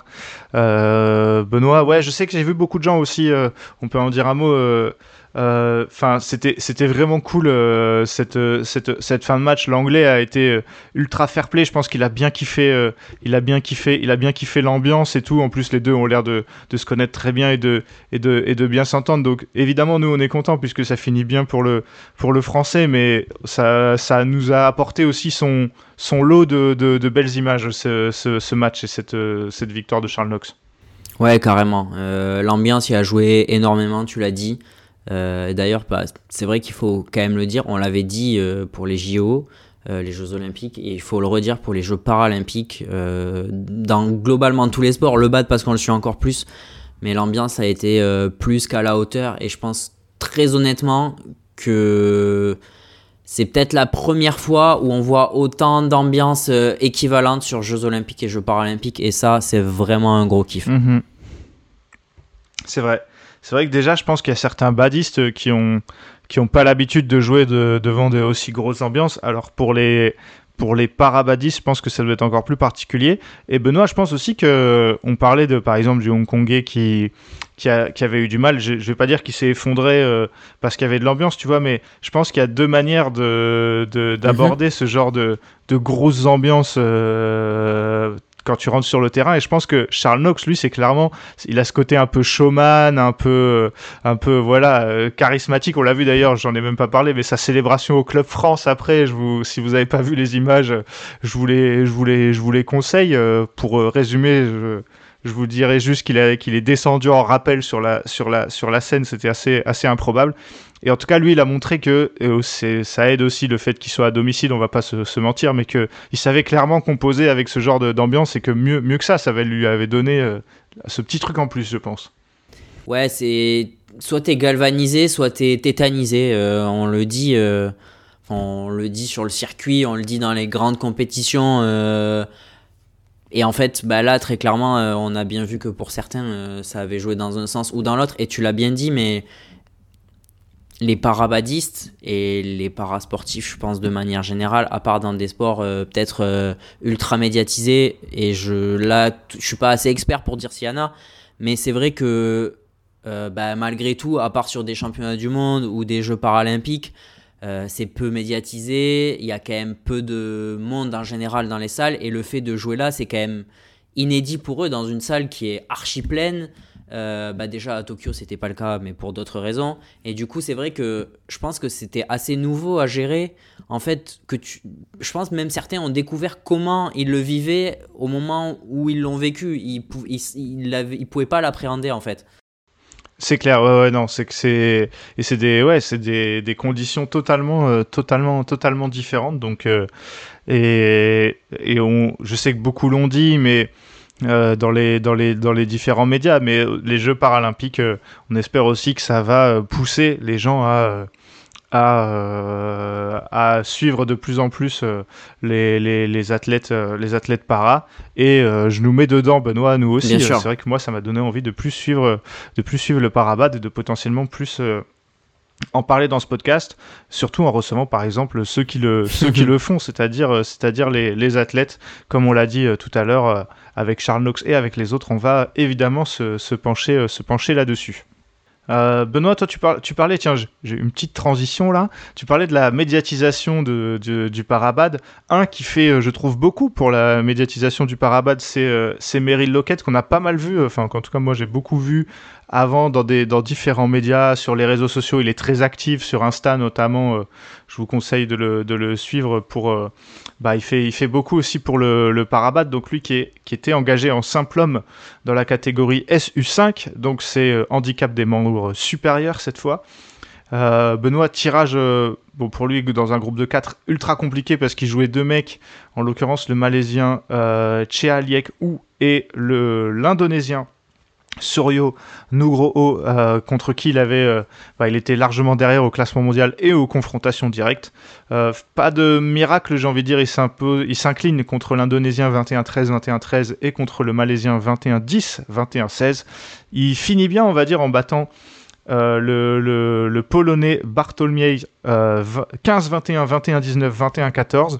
Euh, Benoît, ouais, je sais que j'ai vu beaucoup de gens aussi, euh, on peut en dire un mot. Enfin, euh, c'était, c'était vraiment cool euh, cette, cette, cette fin de match. L'anglais a été euh, ultra fair play. Je pense qu'il a bien kiffé, euh, il a bien kiffé, il a bien kiffé l'ambiance et tout. En plus, les deux ont l'air de, de se connaître très bien et de, et de, et de bien s'entendre. Donc, évidemment, nous, on est contents puisque ça finit bien pour le, pour le français, mais ça, ça nous a apporté aussi son, son lot de, de, de belles images, ce, ce, ce match et cette, cette victoire de Charles Knox. Ouais, carrément. Euh, l'ambiance y a joué énormément, tu l'as dit. Euh, d'ailleurs, bah, c'est vrai qu'il faut quand même le dire, on l'avait dit euh, pour les J O, euh, les Jeux Olympiques, et il faut le redire pour les Jeux Paralympiques, euh, dans globalement tous les sports, le bad parce qu'on le suit encore plus, mais l'ambiance a été euh, plus qu'à la hauteur, et je pense très honnêtement que c'est peut-être la première fois où on voit autant d'ambiance euh, équivalente sur Jeux Olympiques et Jeux Paralympiques, et ça, c'est vraiment un gros kiff. Mmh. C'est vrai. C'est vrai que déjà, je pense qu'il y a certains badistes qui ont qui ont pas l'habitude de jouer de, devant de aussi grosses ambiances. Alors pour les pour les parabadistes, je pense que ça doit être encore plus particulier. Et Benoît, je pense aussi que on parlait de par exemple du Hongkongais qui qui, a, qui avait eu du mal. Je, je vais pas dire qu'il s'est effondré euh, parce qu'il y avait de l'ambiance, tu vois, mais je pense qu'il y a deux manières de, de d'aborder mm-hmm. ce genre de de grosses ambiances. Euh, quand tu rentres sur le terrain, et je pense que Charles Knox, lui, c'est clairement, il a ce côté un peu showman, un peu, un peu, voilà, euh, charismatique. On l'a vu d'ailleurs, j'en ai même pas parlé, mais sa célébration au Club France après, je vous, si vous avez pas vu les images, je vous les, je vous les, je vous les conseille. Euh, pour euh, résumer, je, je vous dirais juste qu'il a, qu'il est descendu en rappel sur la, sur la, sur la scène. C'était assez, assez improbable. Et en tout cas, lui, il a montré que euh, c'est, ça aide aussi le fait qu'il soit à domicile, on va pas se, se mentir, mais qu'il savait clairement composer avec ce genre de, d'ambiance et que mieux, mieux que ça, ça lui avait donné euh, ce petit truc en plus, je pense. Ouais, c'est soit t'es galvanisé, soit t'es tétanisé. Euh, on le dit, euh... on le dit sur le circuit, on le dit dans les grandes compétitions. Euh... Et en fait, bah là, très clairement, euh, on a bien vu que pour certains, euh, ça avait joué dans un sens ou dans l'autre. Et tu l'as bien dit, mais les parabadistes et les parasportifs, je pense de manière générale, à part dans des sports euh, peut-être euh, ultra médiatisés, et je là, t- je suis pas assez expert pour dire s'il y en a, mais c'est vrai que euh, bah, malgré tout, à part sur des championnats du monde ou des Jeux paralympiques, euh, c'est peu médiatisé, il y a quand même peu de monde en général dans les salles, et le fait de jouer là, c'est quand même inédit pour eux dans une salle qui est archi pleine. Euh, bah déjà à Tokyo c'était pas le cas, mais pour d'autres raisons. Et du coup c'est vrai que je pense que c'était assez nouveau à gérer. En fait, que tu... je pense même certains ont découvert comment ils le vivaient au moment où ils l'ont vécu. Ils, pou... ils... Ils, l'avaient... ils pouvaient pas l'appréhender en fait. C'est clair, ouais, ouais, non, c'est que c'est et c'est des, ouais, c'est des, des conditions totalement, euh, totalement, totalement différentes. Donc, euh, et et on, je sais que beaucoup l'ont dit, mais euh, dans les dans les dans les différents médias, mais les Jeux paralympiques, euh, on espère aussi que ça va euh, pousser les gens à à, euh, à suivre de plus en plus euh, les, les, les athlètes euh, les athlètes para et euh, je nous mets dedans, Benoît, nous aussi. Bien sûr. C'est vrai que moi ça m'a donné envie de plus suivre de plus suivre le parabad et de potentiellement plus euh, en parler dans ce podcast, surtout en recevant par exemple ceux qui le ceux qui le font, c'est-à-dire euh, c'est-à-dire les les athlètes, comme on l'a dit euh, tout à l'heure euh, avec Charles Knox et avec les autres. On va évidemment se, se pencher euh, se pencher là-dessus. Euh, Benoît, toi tu, par, tu parlais, tiens, j'ai une petite transition là, tu parlais de la médiatisation de, de, du parabad. Un qui fait, euh, je trouve, beaucoup pour la médiatisation du parabad, c'est, euh, c'est Meryl Lockett, qu'on a pas mal vu, enfin en tout cas moi j'ai beaucoup vu avant dans, des, dans différents médias, sur les réseaux sociaux. Il est très actif sur Insta notamment, euh, je vous conseille de le, de le suivre pour... Euh, bah, il, fait, il fait beaucoup aussi pour le, le parabad, donc lui qui, est, qui était engagé en simple homme dans la catégorie S U cinq, donc c'est euh, handicap des membres supérieurs cette fois. Euh, Benoît, tirage euh, bon, pour lui dans un groupe de quatre ultra compliqué parce qu'il jouait deux mecs, en l'occurrence le malaisien euh, Chea Liek Ou et le, l'indonésien Suryo Nugroho, euh, contre qui il avait, euh, bah, il était largement derrière au classement mondial et aux confrontations directes. Euh, pas de miracle, j'ai envie de dire, il, il s'incline contre l'Indonésien vingt et un treize, vingt et un treize et contre le Malaisien vingt et un dix, vingt et un seize. Il finit bien, on va dire, en battant euh, le, le, le Polonais Bartłomiej euh, quinze vingt et un, vingt et un dix-neuf, vingt et un quatorze.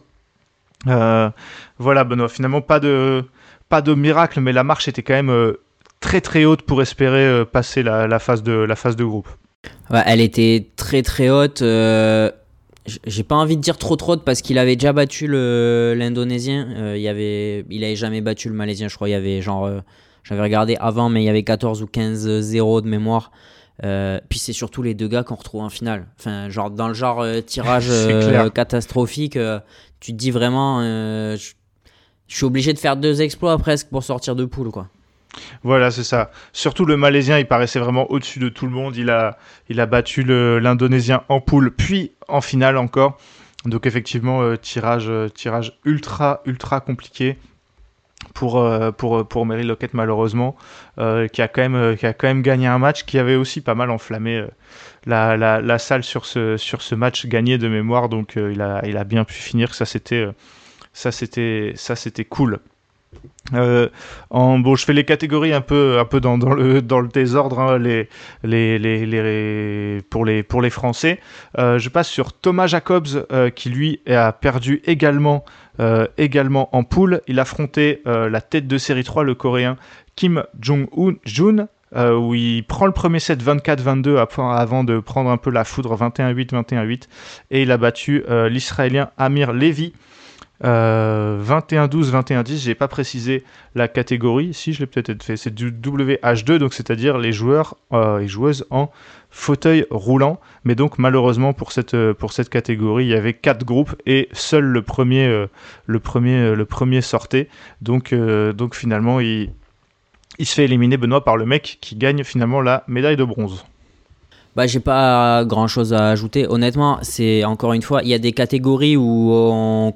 Euh, voilà, Benoît, finalement pas de, pas de miracle, mais la marche était quand même... Euh, très très haute pour espérer euh, passer la, la, phase de, la phase de groupe. Ouais, elle était très très haute. Euh, j'ai pas envie de dire trop trop haute parce qu'il avait déjà battu le, l'Indonésien. Euh, il, y avait, il avait jamais battu le Malaisien, je crois. Il y avait genre, euh, j'avais regardé avant, mais il y avait quatorze ou quinze zéro de mémoire. Euh, puis c'est surtout les deux gars qu'on retrouve en finale. Enfin, genre dans le genre euh, tirage euh, catastrophique, euh, tu te dis vraiment, euh, je, je suis obligé de faire deux exploits presque pour sortir de poule, quoi. Voilà, c'est ça. Surtout le Malaisien, il paraissait vraiment au-dessus de tout le monde. Il a, il a battu le, l'Indonésien en poule, puis en finale encore. Donc effectivement, euh, tirage, euh, tirage ultra, ultra compliqué pour, euh, pour, pour Meryl Lockett, malheureusement, euh, qui, a quand même, euh, qui a quand même gagné un match qui avait aussi pas mal enflammé euh, la, la, la salle sur ce, sur ce match gagné de mémoire. Donc euh, il, a, il a bien pu finir. Ça, c'était, euh, ça, c'était, ça, c'était cool. Euh, en, bon, je fais les catégories un peu, un peu dans, dans, le, dans le désordre, hein, les, les, les, les, pour, les, pour les Français. Euh, je passe sur Thomas Jacobs, euh, qui lui a perdu également, euh, également en poule. Il affrontait euh, la tête de série trois, le Coréen Kim Jong-un, euh, où il prend le premier set vingt-quatre vingt-deux avant de prendre un peu la foudre vingt et un huit, vingt et un huit. Et il a battu euh, l'Israélien Amir Levy. Euh, vingt et un douze, vingt et un dix, j'ai pas précisé la catégorie, si je l'ai peut-être fait, c'est du W H deux, donc c'est-à-dire les joueurs euh, et joueuses en fauteuil roulant, mais donc malheureusement pour cette, pour cette catégorie, il y avait quatre groupes et seul le premier, euh, le premier, euh, le premier sortait, donc, euh, donc finalement il, il se fait éliminer, Benoît, par le mec qui gagne finalement la médaille de bronze. Bah, j'ai pas grand chose à ajouter, honnêtement, c'est encore une fois, il y a des catégories où on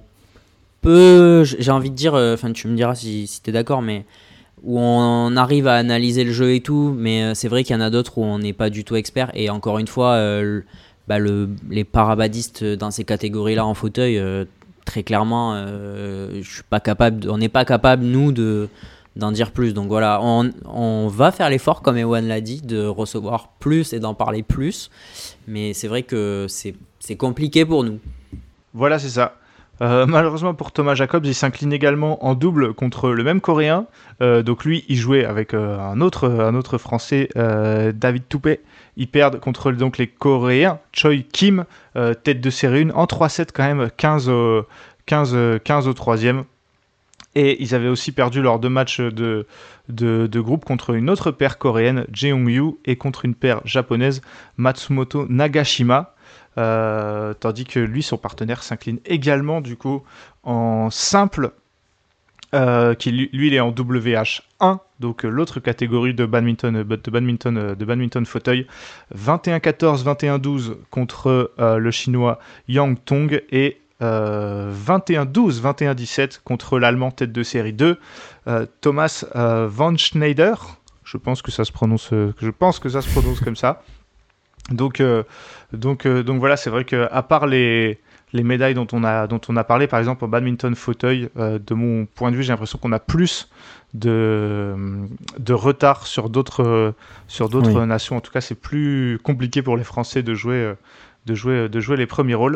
peu, j'ai envie de dire, enfin euh, tu me diras si, si t'es d'accord, mais où on arrive à analyser le jeu et tout, mais euh, c'est vrai qu'il y en a d'autres où on n'est pas du tout expert, et encore une fois, euh, bah, le, les parabadistes dans ces catégories-là en fauteuil, euh, très clairement, euh, je suis pas capable, de, on n'est pas capable, nous, de, d'en dire plus. Donc voilà, on, on va faire l'effort, comme Ewan l'a dit, de recevoir plus et d'en parler plus, mais c'est vrai que c'est, c'est compliqué pour nous. Voilà, c'est ça. Euh, malheureusement pour Thomas Jacobs, il s'incline également en double contre le même Coréen. Euh, donc lui, il jouait avec euh, un, autre, un autre Français, euh, David Toupé. Ils perdent contre donc, les Coréens, Choi Kim, euh, tête de série un, en trois sept quand même, quinze, quinze, quinze au troisième. Et ils avaient aussi perdu leurs deux matchs de, de, de groupe contre une autre paire coréenne, Jeongyu, et contre une paire japonaise, Matsumoto Nagashima. Euh, tandis que lui, son partenaire, s'incline également du coup en simple, euh, qui lui, lui il est en W H un, donc euh, l'autre catégorie de badminton, de badminton, de badminton fauteuil, vingt et un quatorze, vingt et un douze contre euh, le chinois Yang Tong et euh, vingt et un douze, vingt et un dix-sept contre l'allemand tête de série deux, euh, Thomas euh, Van Schneider. Je pense que ça se prononce, je pense que ça se prononce comme ça. Donc, euh, donc, euh, donc voilà, c'est vrai qu'à part les, les médailles dont on, a, dont on a parlé, par exemple en badminton fauteuil, euh, de mon point de vue, j'ai l'impression qu'on a plus de, de retard sur d'autres, euh, sur d'autres Oui. nations. En tout cas, c'est plus compliqué pour les Français de jouer, euh, de jouer, de jouer les premiers rôles.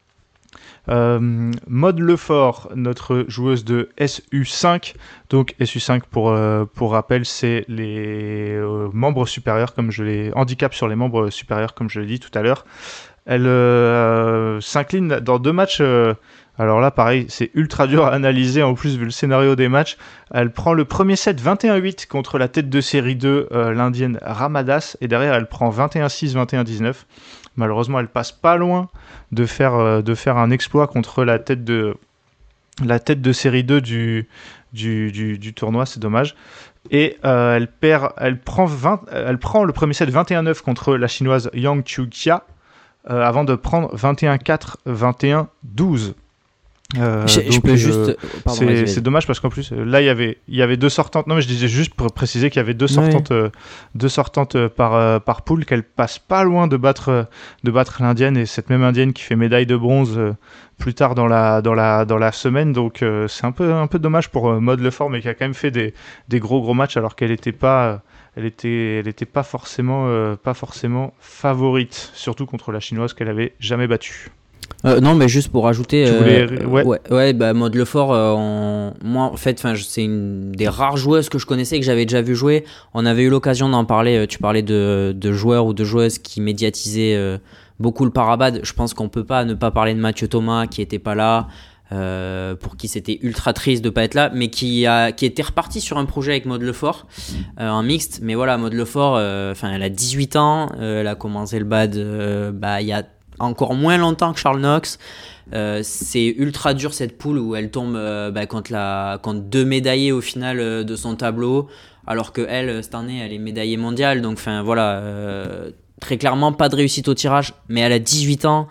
Euh, Maude Lefort, notre joueuse de S U cinq. Donc S U cinq, pour, euh, pour rappel, c'est les euh, membres supérieurs, comme je l'ai handicap sur les membres supérieurs, comme je l'ai dit tout à l'heure. Elle euh, s'incline dans deux matchs. Euh, alors là, pareil, c'est ultra dur à analyser, en plus, vu le scénario des matchs. Elle prend le premier set vingt et un huit contre la tête de série deux, euh, l'indienne Ramadas, et derrière, elle prend vingt et un six, vingt et un dix-neuf. Malheureusement, elle passe pas loin de faire, euh, de faire un exploit contre la tête de, la tête de série deux du, du, du, du tournoi, c'est dommage. Et euh, elle, perd, elle, prend vingt, elle prend le premier set vingt et un neuf contre la chinoise Yang Chuqia, euh, avant de prendre vingt et un quatre, vingt et un douze. Euh, je, donc, je peux euh, juste. Pardon, c'est, vas-y, vas-y. c'est dommage parce qu'en plus, euh, là, il y avait, il y avait deux sortantes. Non, mais je disais juste pour préciser qu'il y avait deux sortantes, Ouais. euh, deux sortantes euh, par, euh, par poule, qu'elle passe pas loin de battre, euh, de battre l'indienne, et cette même indienne qui fait médaille de bronze euh, plus tard dans la, dans la, dans la semaine. Donc, euh, c'est un peu, un peu dommage pour euh, Maude Lefort, mais qui a quand même fait des, des gros, gros matchs alors qu'elle était pas. Euh, elle était, elle était pas forcément, euh, pas forcément favorite, surtout contre la chinoise qu'elle avait jamais battue. Euh, non, mais juste pour ajouter, Tu euh, voulais- ouais. ouais, ouais, bah Maude Lefort, euh, on- moi en fait, enfin, je- c'est une des rares joueuses que je connaissais, que j'avais déjà vu jouer. On avait eu l'occasion d'en parler. euh, Tu parlais de, de joueurs ou de joueuses qui médiatisaient euh, beaucoup le parabad. Je pense qu'on peut pas ne pas parler de Mathieu Thomas, qui était pas là, euh, pour qui c'était ultra triste de pas être là, mais qui a, qui était reparti sur un projet avec Maude Lefort, euh, en mixte. Mais voilà, Maude Lefort, enfin, elle a dix-huit ans, euh, elle a commencé le bad, euh, bah, il y a encore moins longtemps que Charles Knox. Euh, c'est ultra dur cette poule où elle tombe euh, bah, contre, la, contre deux médaillés au final euh, de son tableau, alors que elle, cette année, elle est médaillée mondiale. Donc enfin voilà, euh, très clairement pas de réussite au tirage, mais elle a dix-huit ans.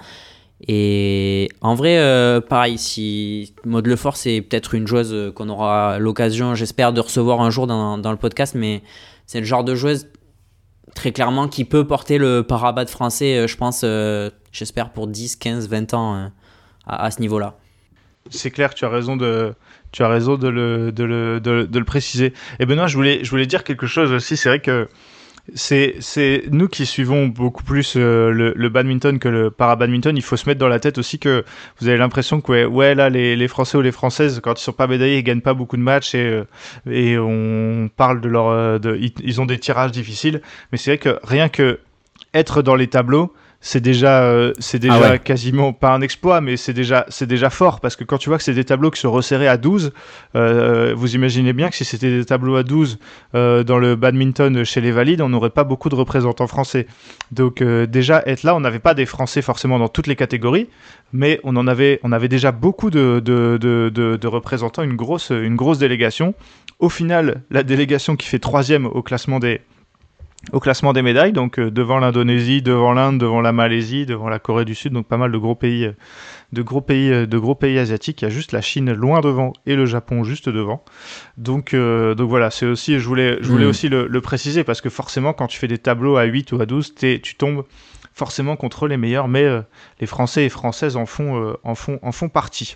Et en vrai, euh, pareil, si Maude Lefort, c'est peut-être une joueuse qu'on aura l'occasion, j'espère, de recevoir un jour dans, dans le podcast, mais c'est le genre de joueuse très clairement qui peut porter le parabad français, euh, je pense, euh, j'espère pour dix, quinze, vingt ans euh, à, à ce niveau-là. C'est clair, tu as raison de, tu as raison de le, de le, de, de le préciser. Et Benoît, je voulais, je voulais dire quelque chose aussi. C'est vrai que c'est, c'est nous qui suivons beaucoup plus euh, le, le badminton que le parabadminton. Il faut se mettre dans la tête aussi que vous avez l'impression que ouais, ouais là les, les Français ou les Françaises, quand ils sont pas médaillés, ils gagnent pas beaucoup de matchs, et euh, et on parle de leur, euh, de, ils, ils ont des tirages difficiles. Mais c'est vrai que rien que être dans les tableaux, c'est déjà, euh, c'est déjà Ah ouais. quasiment pas un exploit, mais c'est déjà, c'est déjà fort, parce que quand tu vois que c'est des tableaux qui se resserraient à douze, euh, vous imaginez bien que si c'était des tableaux à douze euh, dans le badminton chez les valides, on n'aurait pas beaucoup de représentants français. Donc euh, déjà être là, on n'avait pas des Français forcément dans toutes les catégories, mais on en avait, on avait déjà beaucoup de, de, de, de, de représentants, une grosse, une grosse délégation. Au final, la délégation qui fait troisième au classement des au classement des médailles, donc euh, devant l'Indonésie, devant l'Inde, devant la Malaisie, devant la Corée du Sud, donc pas mal de gros pays, euh, de gros pays, euh, de gros pays asiatiques. Il y a juste la Chine loin devant et le Japon juste devant. Donc, euh, donc voilà, c'est aussi, je voulais, je voulais Mm. aussi le, le préciser, parce que forcément, quand tu fais des tableaux à huit ou à douze, t'es, tu tombes forcément contre les meilleurs, mais euh, les Français et Françaises en font, euh, en font, en font partie.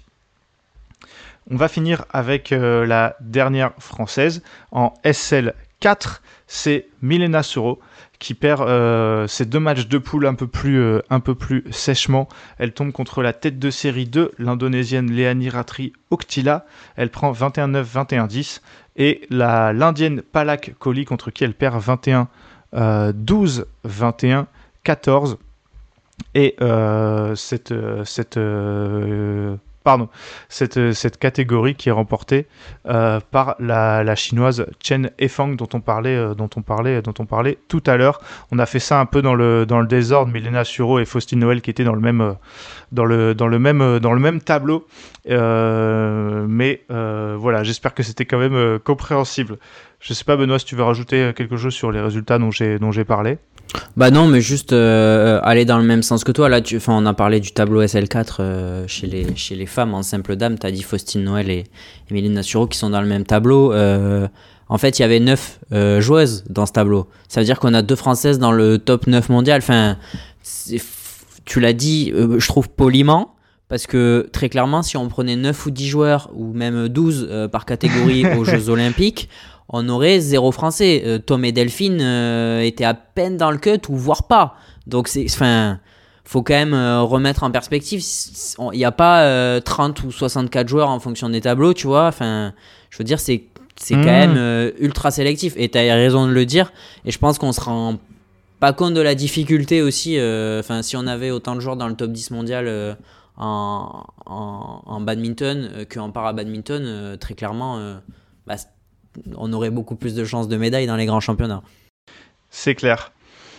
On va finir avec euh, la dernière française en S L quatre. C'est Milena Soro qui perd euh, ses deux matchs de poule un peu plus, euh, un peu plus sèchement. Elle tombe contre la tête de série deux, l'Indonésienne Leani Ratri Oktila. Elle prend vingt et un neuf, vingt et un dix. Et la, l'Indienne Palak Kohli, contre qui elle perd vingt et un douze, vingt et un quatorze. Et euh, cette, cette euh, pardon, cette, cette catégorie qui est remportée euh, par la, la chinoise Chen Efang dont on parlait, euh, dont on parlait, dont on parlait tout à l'heure. On a fait ça un peu dans le dans le désordre. Milena Suro et Faustine Noël qui étaient dans le même euh, dans le dans le même euh, dans le même tableau. Euh, mais euh, voilà, j'espère que c'était quand même euh, compréhensible. Je sais pas, Benoît, si tu veux rajouter quelque chose sur les résultats dont j'ai dont j'ai parlé. Bah non, mais juste euh, aller dans le même sens que toi. Là, tu, on a parlé du tableau S L quatre euh, chez, les, chez les femmes en simple dame. Tu as dit Faustine Noël et Émilie Nassuro qui sont dans le même tableau. Euh, en fait, il y avait neuf euh, joueuses dans ce tableau. Ça veut dire qu'on a deux Françaises dans le top neuf mondial. Enfin, c'est, tu l'as dit, euh, je trouve poliment. Parce que très clairement, si on prenait neuf ou dix joueurs, ou même douze euh, par catégorie aux Jeux Olympiques, on aurait zéro Français. Euh, Tom et Delphine euh, étaient à peine dans le cut, ou voire pas. Donc, il faut quand même euh, remettre en perspective. Il n'y a pas euh, trente ou soixante-quatre joueurs en fonction des tableaux, tu vois. Enfin, je veux dire, c'est, c'est mmh. quand même euh, ultra sélectif. Et tu as raison de le dire. Et je pense qu'on se rend pas compte de la difficulté aussi. Enfin, euh, si on avait autant de joueurs dans le top dix mondial... Euh, En, en, en badminton euh, qu'en para-badminton, euh, très clairement, euh, bah, on aurait beaucoup plus de chances de médailles dans les grands championnats. C'est clair.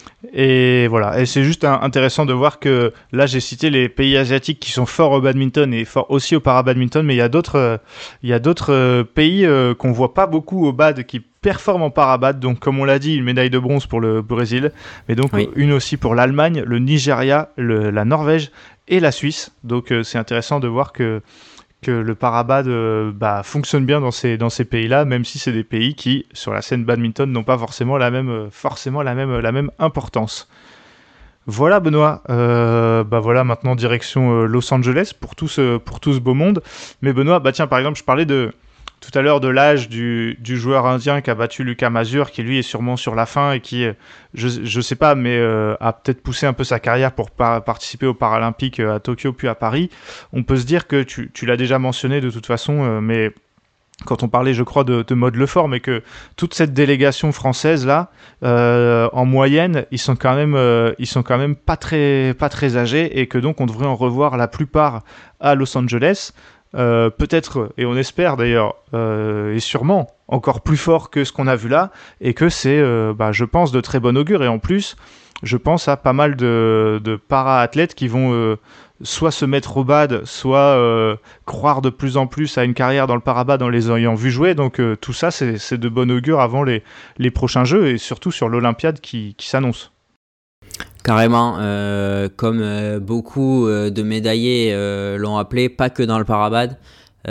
Et voilà, et c'est juste un, intéressant de voir que là j'ai cité les pays asiatiques qui sont forts au badminton et forts aussi au para-badminton, mais il y a d'autres, euh, il y a d'autres euh, pays euh, qu'on voit pas beaucoup au bad qui performent en para-bad. Donc comme on l'a dit, une médaille de bronze pour le Brésil, mais donc oui. une aussi pour l'Allemagne, le Nigeria, le, la Norvège et la Suisse. Donc euh, c'est intéressant de voir que que le parabad euh, bah, fonctionne bien dans ces, dans ces pays-là, même si c'est des pays qui, sur la scène badminton, n'ont pas forcément la même, euh, forcément la même, la même importance. Voilà Benoît, euh, bah voilà maintenant direction euh, Los Angeles pour tout, ce, pour tout ce beau monde. Mais Benoît, bah tiens par exemple je parlais de, tout à l'heure de l'âge du, du joueur indien qui a battu Lucas Mazur, qui lui est sûrement sur la fin et qui, je, je sais pas, mais euh, a peut-être poussé un peu sa carrière pour par- participer aux Paralympiques à Tokyo puis à Paris. On peut se dire que tu, tu l'as déjà mentionné de toute façon, euh, mais quand on parlait, je crois, de, de Maud Lefort, mais que toute cette délégation française là, euh, en moyenne, ils sont quand même, euh, ils sont quand même pas très, pas très âgés et que donc on devrait en revoir la plupart à Los Angeles. Euh, peut-être, et on espère d'ailleurs, euh, et sûrement encore plus fort que ce qu'on a vu là, et que c'est, euh, bah, je pense, de très bon augure. Et en plus, je pense à pas mal de, de para-athlètes qui vont euh, soit se mettre au bad, soit euh, croire de plus en plus à une carrière dans le para-bad en les ayant vus jouer. Donc euh, tout ça, c'est, c'est de bon augure avant les, les prochains Jeux, et surtout sur l'Olympiade qui, qui s'annonce. Carrément, euh, comme euh, beaucoup euh, de médaillés euh, l'ont appelé, pas que dans le parabad.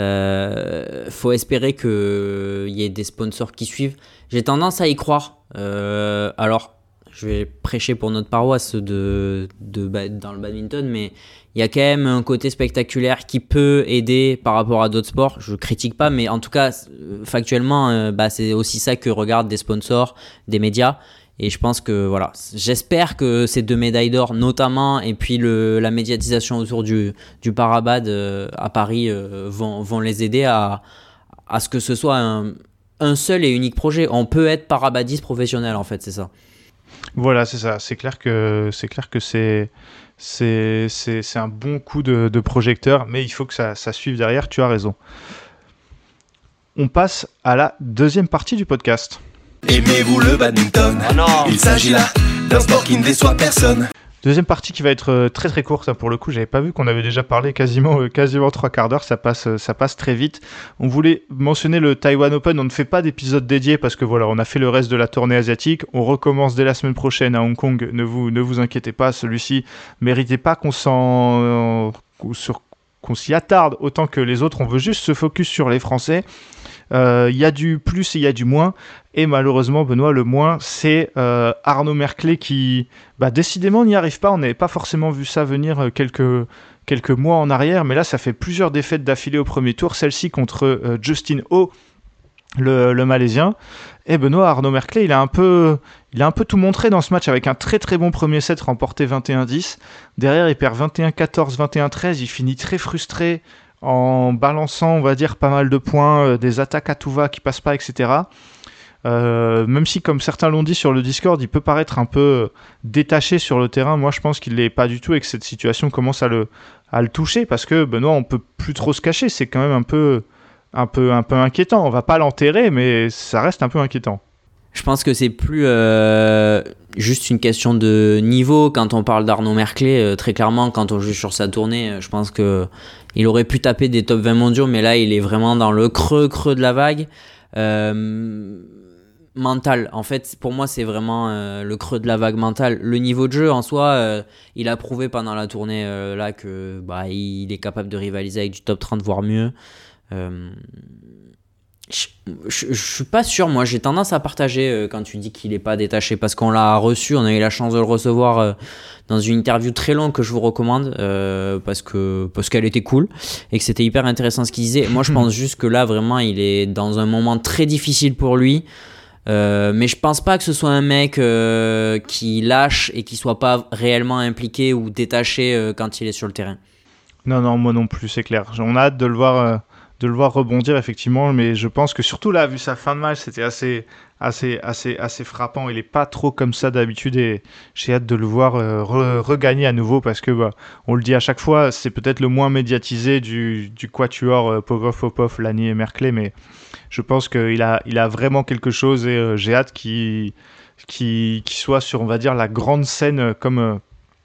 Euh, faut espérer qu'il euh, y ait des sponsors qui suivent. J'ai tendance à y croire. Euh, alors, je vais prêcher pour notre paroisse de, de, de, dans le badminton, mais il y a quand même un côté spectaculaire qui peut aider par rapport à d'autres sports. Je critique pas, mais en tout cas, factuellement, euh, bah, c'est aussi ça que regardent des sponsors, des médias. Et je pense que voilà, j'espère que ces deux médailles d'or notamment, et puis le, la médiatisation autour du, du parabad euh, à Paris euh, vont, vont les aider à, à ce que ce soit un, un seul et unique projet. On peut être parabadiste professionnel en fait, c'est ça. Voilà, c'est ça. C'est clair que c'est, clair que c'est, c'est, c'est, c'est un bon coup de, de projecteur, mais il faut que ça, ça suive derrière, tu as raison. On passe à la deuxième partie du podcast. Aimez-vous le badminton ? Oh non. Il s'agit là d'un sport qui ne déçoit personne. Deuxième partie qui va être très très courte, pour le coup j'avais pas vu qu'on avait déjà parlé quasiment, quasiment trois quarts d'heure, ça passe, ça passe très vite. On voulait mentionner le Taiwan Open, on ne fait pas d'épisode dédié parce que voilà, on a fait le reste de la tournée asiatique, on recommence dès la semaine prochaine à Hong Kong, ne vous, ne vous inquiétez pas, celui-ci méritait pas qu'on s'en, qu'on, sur, qu'on s'y attarde autant que les autres, on veut juste se focus sur les Français. Il euh, y a du plus et il y a du moins, et malheureusement Benoît, le moins c'est euh, Arnaud Merclé qui bah, décidément n'y arrive pas. On n'avait pas forcément vu ça venir quelques, quelques mois en arrière, mais là ça fait plusieurs défaites d'affilée au premier tour, celle-ci contre euh, Justin Ho, le, le Malaisien. Et Benoît, Arnaud Merclé il a un peu il a un peu tout montré dans ce match avec un très très bon premier set remporté vingt et un dix, derrière il perd vingt et un quatorze, vingt et un treize, il finit très frustré en balançant, on va dire, pas mal de points, euh, des attaques à tout va qui passent pas, et cetera. Euh, même si, comme certains l'ont dit sur le Discord, il peut paraître un peu détaché sur le terrain, moi je pense qu'il l'est pas du tout et que cette situation commence à le, à le toucher parce que Benoît, on peut plus trop se cacher, c'est quand même un peu, un peu, un peu inquiétant. On va pas l'enterrer, mais ça reste un peu inquiétant. Je pense que c'est plus euh, juste une question de niveau. Quand on parle d'Arnaud Merclé, euh, très clairement, quand on juge sur sa tournée, euh, je pense qu'il aurait pu taper des top vingt mondiaux, mais là, il est vraiment dans le creux, creux de la vague. Euh, mental, en fait, pour moi, c'est vraiment euh, le creux de la vague mentale. Le niveau de jeu, en soi, euh, il a prouvé pendant la tournée euh, là que bah, il est capable de rivaliser avec du top trente, voire mieux. Euh, Je, je, je suis pas sûr, moi j'ai tendance à partager euh, quand tu dis qu'il est pas détaché parce qu'on l'a reçu, on a eu la chance de le recevoir euh, dans une interview très longue que je vous recommande euh, parce que parce qu'elle était cool et que c'était hyper intéressant ce qu'il disait. Moi je pense juste que là vraiment il est dans un moment très difficile pour lui, euh, mais je pense pas que ce soit un mec euh, qui lâche et qui soit pas réellement impliqué ou détaché euh, quand il est sur le terrain. Non, non, moi non plus, c'est clair. On a hâte de le voir. Euh... de le voir rebondir effectivement, mais je pense que surtout là, vu sa fin de match, c'était assez, assez, assez, assez frappant. Il est pas trop comme ça d'habitude et j'ai hâte de le voir euh, re- regagner à nouveau parce que bah, on le dit à chaque fois, c'est peut-être le moins médiatisé du, du quatuor euh, Popov, Popov, Lani et Merclé, mais je pense qu'il a, il a vraiment quelque chose et euh, j'ai hâte qu'il, qu'il, qu'il soit sur, on va dire, la grande scène comme, euh,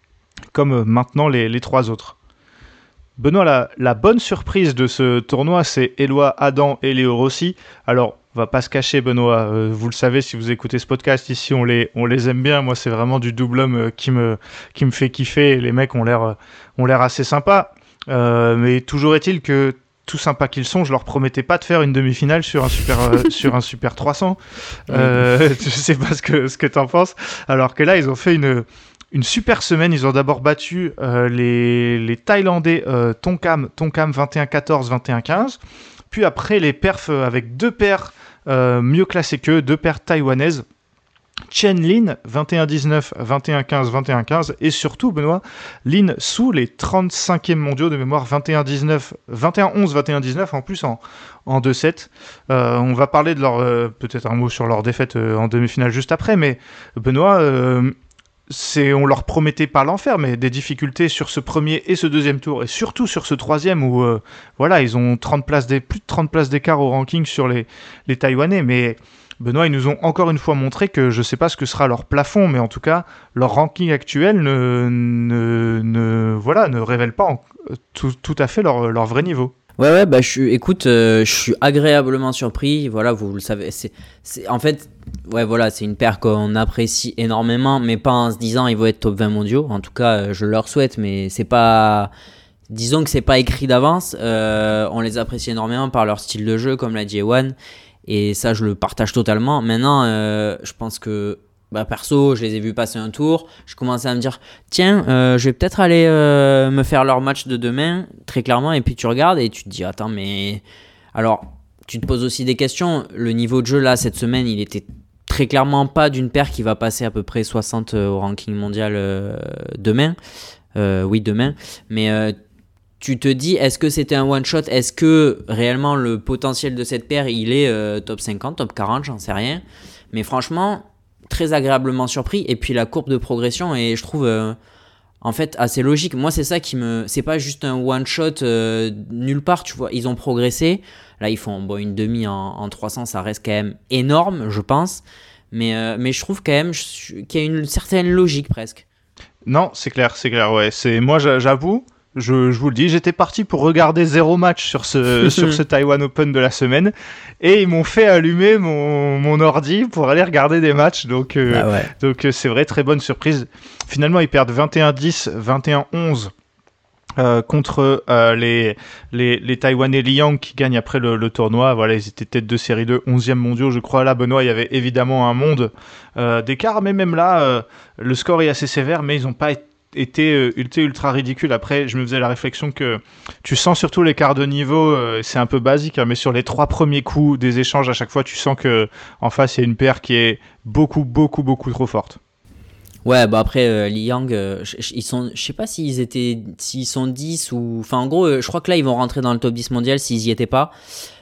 comme maintenant les, les trois autres. Benoît, la, la bonne surprise de ce tournoi, c'est Éloi Adam et Léo Rossi. Alors, on va pas se cacher, Benoît, euh, vous le savez si vous écoutez ce podcast, ici on les, on les aime bien. Moi, c'est vraiment du double homme euh, qui, me, qui me fait kiffer. Les mecs ont l'air, euh, ont l'air assez sympas. Euh, mais toujours est-il que, tout sympas qu'ils sont, je leur promettais pas de faire une demi-finale sur un super, euh, sur un super trois cents. Euh, je sais pas ce que, ce que t'en penses. Alors que là, ils ont fait une... Une super semaine, ils ont d'abord battu euh, les, les Thaïlandais euh, Tonkam, Tonkam vingt et un quatorze, vingt et un quinze. Puis après, les perfs euh, avec deux paires euh, mieux classées qu'eux, deux paires taïwanaises. Chen Lin, vingt et un dix-neuf, vingt et un quinze, vingt et un quinze. Et surtout, Benoît, Lin Su, les trente-cinquièmes mondiaux de mémoire, vingt et un dix-neuf, vingt et un onze, vingt et un dix-neuf, en plus en, en deux sept. Euh, on va parler de leur, euh, peut-être un mot sur leur défaite euh, en demi-finale juste après, mais Benoît... Euh, C'est, on leur promettait pas l'enfer, mais des difficultés sur ce premier et ce deuxième tour, et surtout sur ce troisième où euh, voilà, ils ont trente places des, plus de trente places d'écart au ranking sur les, les Taïwanais. Mais Benoît, ils nous ont encore une fois montré que je sais pas ce que sera leur plafond, mais en tout cas, leur ranking actuel ne, ne, ne, voilà, ne révèle pas en, tout, tout à fait leur, leur vrai niveau. Ouais, ouais, bah, je suis, écoute, euh, je suis agréablement surpris. Voilà, vous le savez. C'est, c'est, en fait, ouais, voilà, c'est une paire qu'on apprécie énormément, mais pas en se disant ils vont être top vingt mondiaux. En tout cas, je leur souhaite, mais c'est pas. Disons que c'est pas écrit d'avance. Euh, on les apprécie énormément par leur style de jeu, comme l'a dit Ewan. Et ça, je le partage totalement. Maintenant, euh, je pense que. Bah perso, je les ai vus passer un tour. Je commençais à me dire, tiens, euh, je vais peut-être aller euh, me faire leur match de demain, très clairement. Et puis tu regardes et tu te dis, attends, mais... Alors, tu te poses aussi des questions. Le niveau de jeu, là, cette semaine, il était très clairement pas d'une paire qui va passer à peu près soixante au ranking mondial euh, demain. Euh, oui, demain. Mais euh, tu te dis, est-ce que c'était un one-shot ? Est-ce que réellement le potentiel de cette paire, il est euh, top cinquante, top quarante ? J'en sais rien. Mais franchement... très agréablement surpris, et puis la courbe de progression est, je trouve, euh, en fait assez logique. Moi, c'est ça qui me, c'est pas juste un one shot euh, nulle part, tu vois. Ils ont progressé. Là, ils font bon, une demi en, en trois cents, ça reste quand même énorme, je pense. Mais euh, mais je trouve quand même qu'il y a une certaine logique presque. Non, c'est clair, c'est clair. Ouais, c'est moi, j'avoue. Je, je vous le dis, j'étais parti pour regarder zéro match sur ce, sur ce Taiwan Open de la semaine et ils m'ont fait allumer mon, mon ordi pour aller regarder des matchs. Donc, euh, ah ouais. donc c'est vrai, très bonne surprise. Finalement, ils perdent vingt et un dix, vingt et un onze euh, contre euh, les, les, les Taïwanais Liang qui gagnent après le, le tournoi. Voilà, ils étaient tête de série deux, onzième mondiaux. Je crois là, Benoît, il y avait évidemment un monde euh, d'écart, mais même là, euh, le score est assez sévère, mais ils n'ont pas été était euh, ultra, ultra ridicule. Après, je me faisais la réflexion que tu sens surtout l'écart de niveau, euh, c'est un peu basique, hein, mais sur les trois premiers coups des échanges, à chaque fois, tu sens que en face, il y a une paire qui est beaucoup, beaucoup, beaucoup trop forte. Ouais, bah après, euh, Liang, euh, ils sont, je sais pas s'ils étaient, s'ils sont dix ou, enfin, en gros, euh, je crois que là, ils vont rentrer dans le top dix mondial s'ils y étaient pas.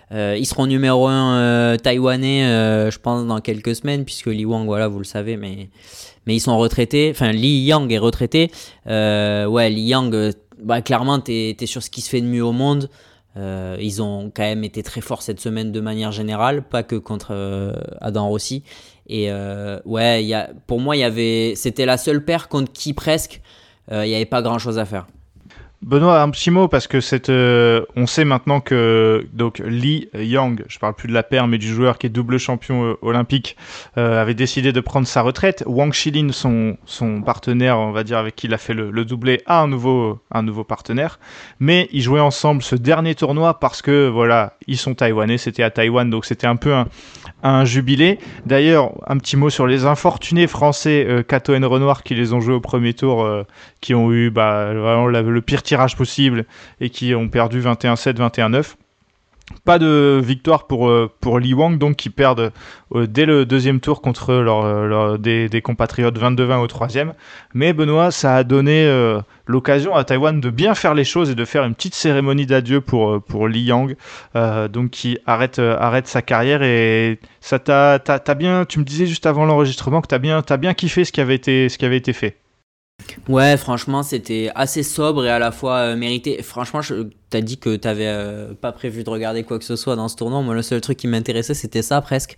Euh, ils seront numéro un euh, taïwanais, euh, je pense, dans quelques semaines, puisque Li Wang, voilà, vous le savez, mais, mais ils sont retraités. Enfin, Li Yang est retraité. Euh, ouais, Li Yang, bah, clairement, t'es, t'es sur ce qui se fait de mieux au monde. Euh, ils ont quand même été très forts cette semaine de manière générale, pas que contre euh, Adam Rossi. Et euh, ouais, y a, pour moi, y avait, c'était la seule paire contre qui presque il euh, n'y avait pas grand-chose à faire. Benoît, un petit mot parce que cette, euh, on sait maintenant que donc Li Yang, je parle plus de la paire mais du joueur qui est double champion euh, olympique, euh, avait décidé de prendre sa retraite. Wang Qilin, son son partenaire, on va dire avec qui il a fait le, le doublé, a un nouveau un nouveau partenaire, mais ils jouaient ensemble ce dernier tournoi parce que voilà, ils sont taïwanais, c'était à Taïwan, donc c'était un peu un un jubilé. D'ailleurs, un petit mot sur les infortunés français euh, Kato et Renoir qui les ont joués au premier tour, euh, qui ont eu bah, vraiment la, le pire tirage possible et qui ont perdu vingt et un sept, vingt et un neuf. Pas de victoire pour, euh, pour Li Wang, donc qui perdent euh, dès le deuxième tour contre leur, leur, des, des compatriotes vingt-deux vingt au troisième. Mais Benoît, ça a donné euh, l'occasion à Taïwan de bien faire les choses et de faire une petite cérémonie d'adieu pour, pour Li Yang, euh, donc qui arrête, euh, arrête sa carrière. Et ça t'a, t'as, t'as bien, tu me disais juste avant l'enregistrement que t'as bien, t'as bien kiffé ce qui avait été, ce qui avait été fait. Ouais, franchement, c'était assez sobre et à la fois euh, mérité. Franchement, je, t'as dit que t'avais euh, pas prévu de regarder quoi que ce soit dans ce tournoi. Moi, le seul truc qui m'intéressait, c'était ça presque.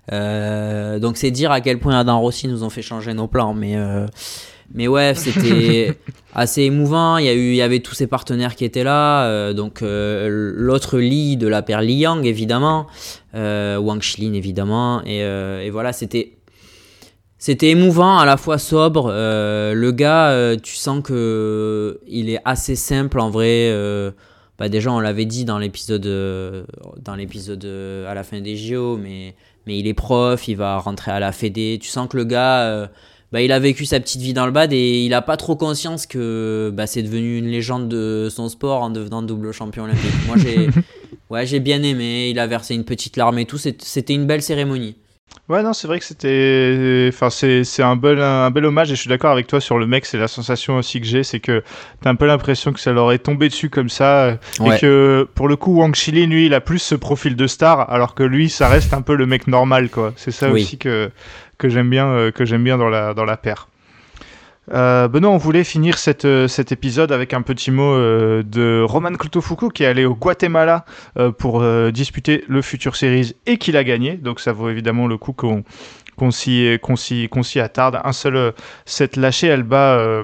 Euh, donc, c'est dire à quel point Adam Rossi nous ont fait changer nos plans. Mais, euh, mais ouais, c'était assez émouvant. Il y a eu, il y avait tous ses partenaires qui étaient là. Euh, donc, euh, l'autre Li de la paire Li Yang, évidemment. Euh, Wang Qilin, évidemment. Et, euh, et voilà, c'était... C'était émouvant, à la fois sobre. Euh, le gars, euh, tu sens que euh, il est assez simple en vrai. Euh, bah déjà, on l'avait dit dans l'épisode, euh, dans l'épisode euh, à la fin des J O, mais, mais il est prof, il va rentrer à la Fédé. Tu sens que le gars, euh, bah, il a vécu sa petite vie dans le bad et il n'a pas trop conscience que bah, c'est devenu une légende de son sport en devenant double champion olympique. Moi, j'ai, ouais, j'ai bien aimé. Il a versé une petite larme et tout. C'était une belle cérémonie. Ouais, non, c'est vrai que c'était, enfin, c'est, c'est un bel, un bel hommage et je suis d'accord avec toi sur le mec, c'est la sensation aussi que j'ai, c'est que t'as un peu l'impression que ça leur est tombé dessus comme ça, ouais. Et que, pour le coup, Wang Qilin, lui, il a plus ce profil de star, alors que lui, ça reste un peu le mec normal, quoi. C'est ça oui. aussi que, que j'aime bien, euh, que j'aime bien dans la, dans la paire. Euh, Benoît, on voulait finir cette, euh, cet épisode avec un petit mot euh, de Roman Clotofuku qui est allé au Guatemala euh, pour euh, disputer le Future Series et qui l'a gagné. Donc ça vaut évidemment le coup qu'on, qu'on, s'y, qu'on, s'y, qu'on s'y attarde. Un seul euh, set lâché, elle bat euh,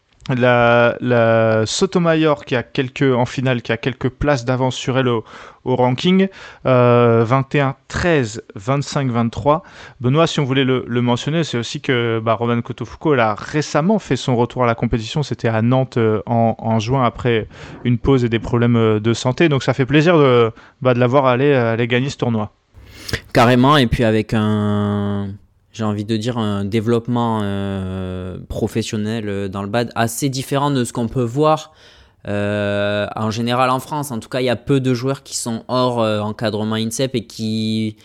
la, la Sotomayor qui a quelques, en finale, qui a quelques places d'avance sur elle au, au ranking, euh, vingt et un treize, vingt-cinq vingt-trois. Benoît, si on voulait le, le mentionner, c'est aussi que bah, Roman Clotofuku elle a récemment fait son retour à la compétition, c'était à Nantes euh, en, en juin après une pause et des problèmes de santé, donc ça fait plaisir de, bah, de l'avoir aller, aller gagner ce tournoi. Carrément, et puis avec un... j'ai envie de dire un développement euh, professionnel dans le bad assez différent de ce qu'on peut voir euh, en général en France. En tout cas, il y a peu de joueurs qui sont hors euh, encadrement INSEP et qui,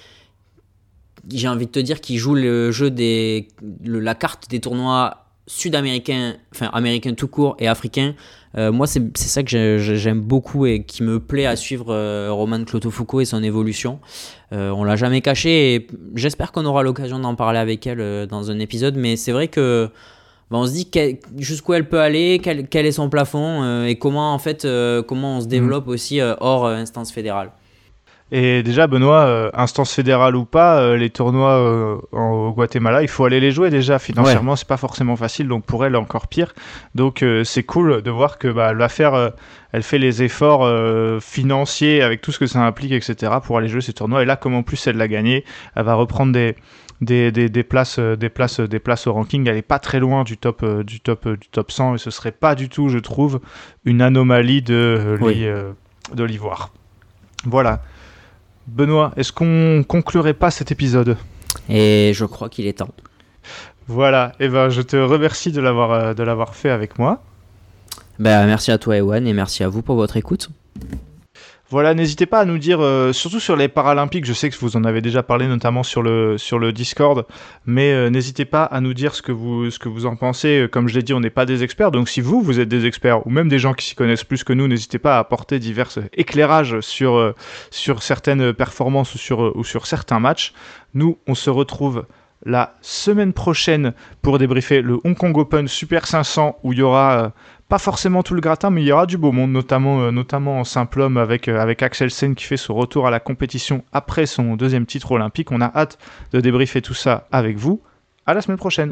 j'ai envie de te dire, qui jouent le jeu des, le, la carte des tournois sud-américains, enfin américains tout court et africains. Euh, moi, c'est, c'est ça que j'ai, j'aime beaucoup et qui me plaît à suivre euh, Roman Clotofuku et son évolution. Euh, on l'a jamais caché et j'espère qu'on aura l'occasion d'en parler avec elle euh, dans un épisode. Mais c'est vrai que bah, on se dit quel, jusqu'où elle peut aller, quel, quel est son plafond euh, et comment en fait euh, comment on se développe mmh. aussi euh, hors euh, instance fédérale. Et déjà, Benoît, euh, instance fédérale ou pas, euh, les tournois euh, au Guatemala, il faut aller les jouer déjà. Financièrement, ouais. C'est pas forcément facile, donc pour elle, encore pire. Donc euh, c'est cool de voir que bah, l'affaire, euh, elle fait les efforts euh, financiers avec tout ce que ça implique, et cetera, pour aller jouer ces tournois. Et là, comme en plus elle l'a gagné, elle va reprendre des des des, des places, des places, des places au ranking. Elle est pas très loin du top, euh, du top, euh, du top cent, et ce serait pas du tout, je trouve, une anomalie de euh, oui. euh, de l'ivoire. Voilà. Benoît, est-ce qu'on conclurait pas cet épisode ? Et je crois qu'il est temps. Voilà, et ben je te remercie de l'avoir, de l'avoir fait avec moi. Ben, merci à toi Ewan et merci à vous pour votre écoute. Voilà, n'hésitez pas à nous dire, euh, surtout sur les Paralympiques, je sais que vous en avez déjà parlé notamment sur le, sur le Discord, mais euh, n'hésitez pas à nous dire ce que vous, ce que vous en pensez. Comme je l'ai dit, on n'est pas des experts, donc si vous, vous êtes des experts, ou même des gens qui s'y connaissent plus que nous, n'hésitez pas à apporter divers éclairages sur, euh, sur certaines performances ou sur, ou sur certains matchs. Nous, on se retrouve la semaine prochaine pour débriefer le Hong Kong Open Super cinq cents, où il y aura... Euh, pas forcément tout le gratin, mais il y aura du beau monde, notamment, euh, notamment en simple homme avec, euh, avec Axel Sen qui fait son retour à la compétition après son deuxième titre olympique. On a hâte de débriefer tout ça avec vous. À la semaine prochaine.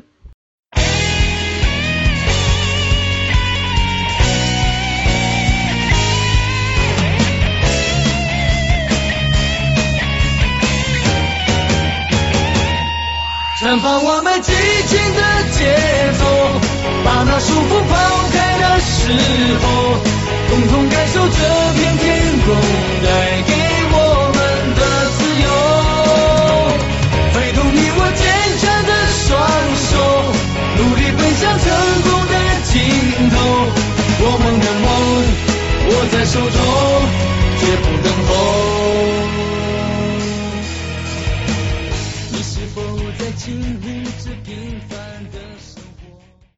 绽放我们激情的节奏，把那束缚抛开的时候，共同感受这片天空带给我们的自由，挥动你我坚强的双手，努力奔向成功的尽头，我们的梦握在手中，绝不等候。你是否在经历这平凡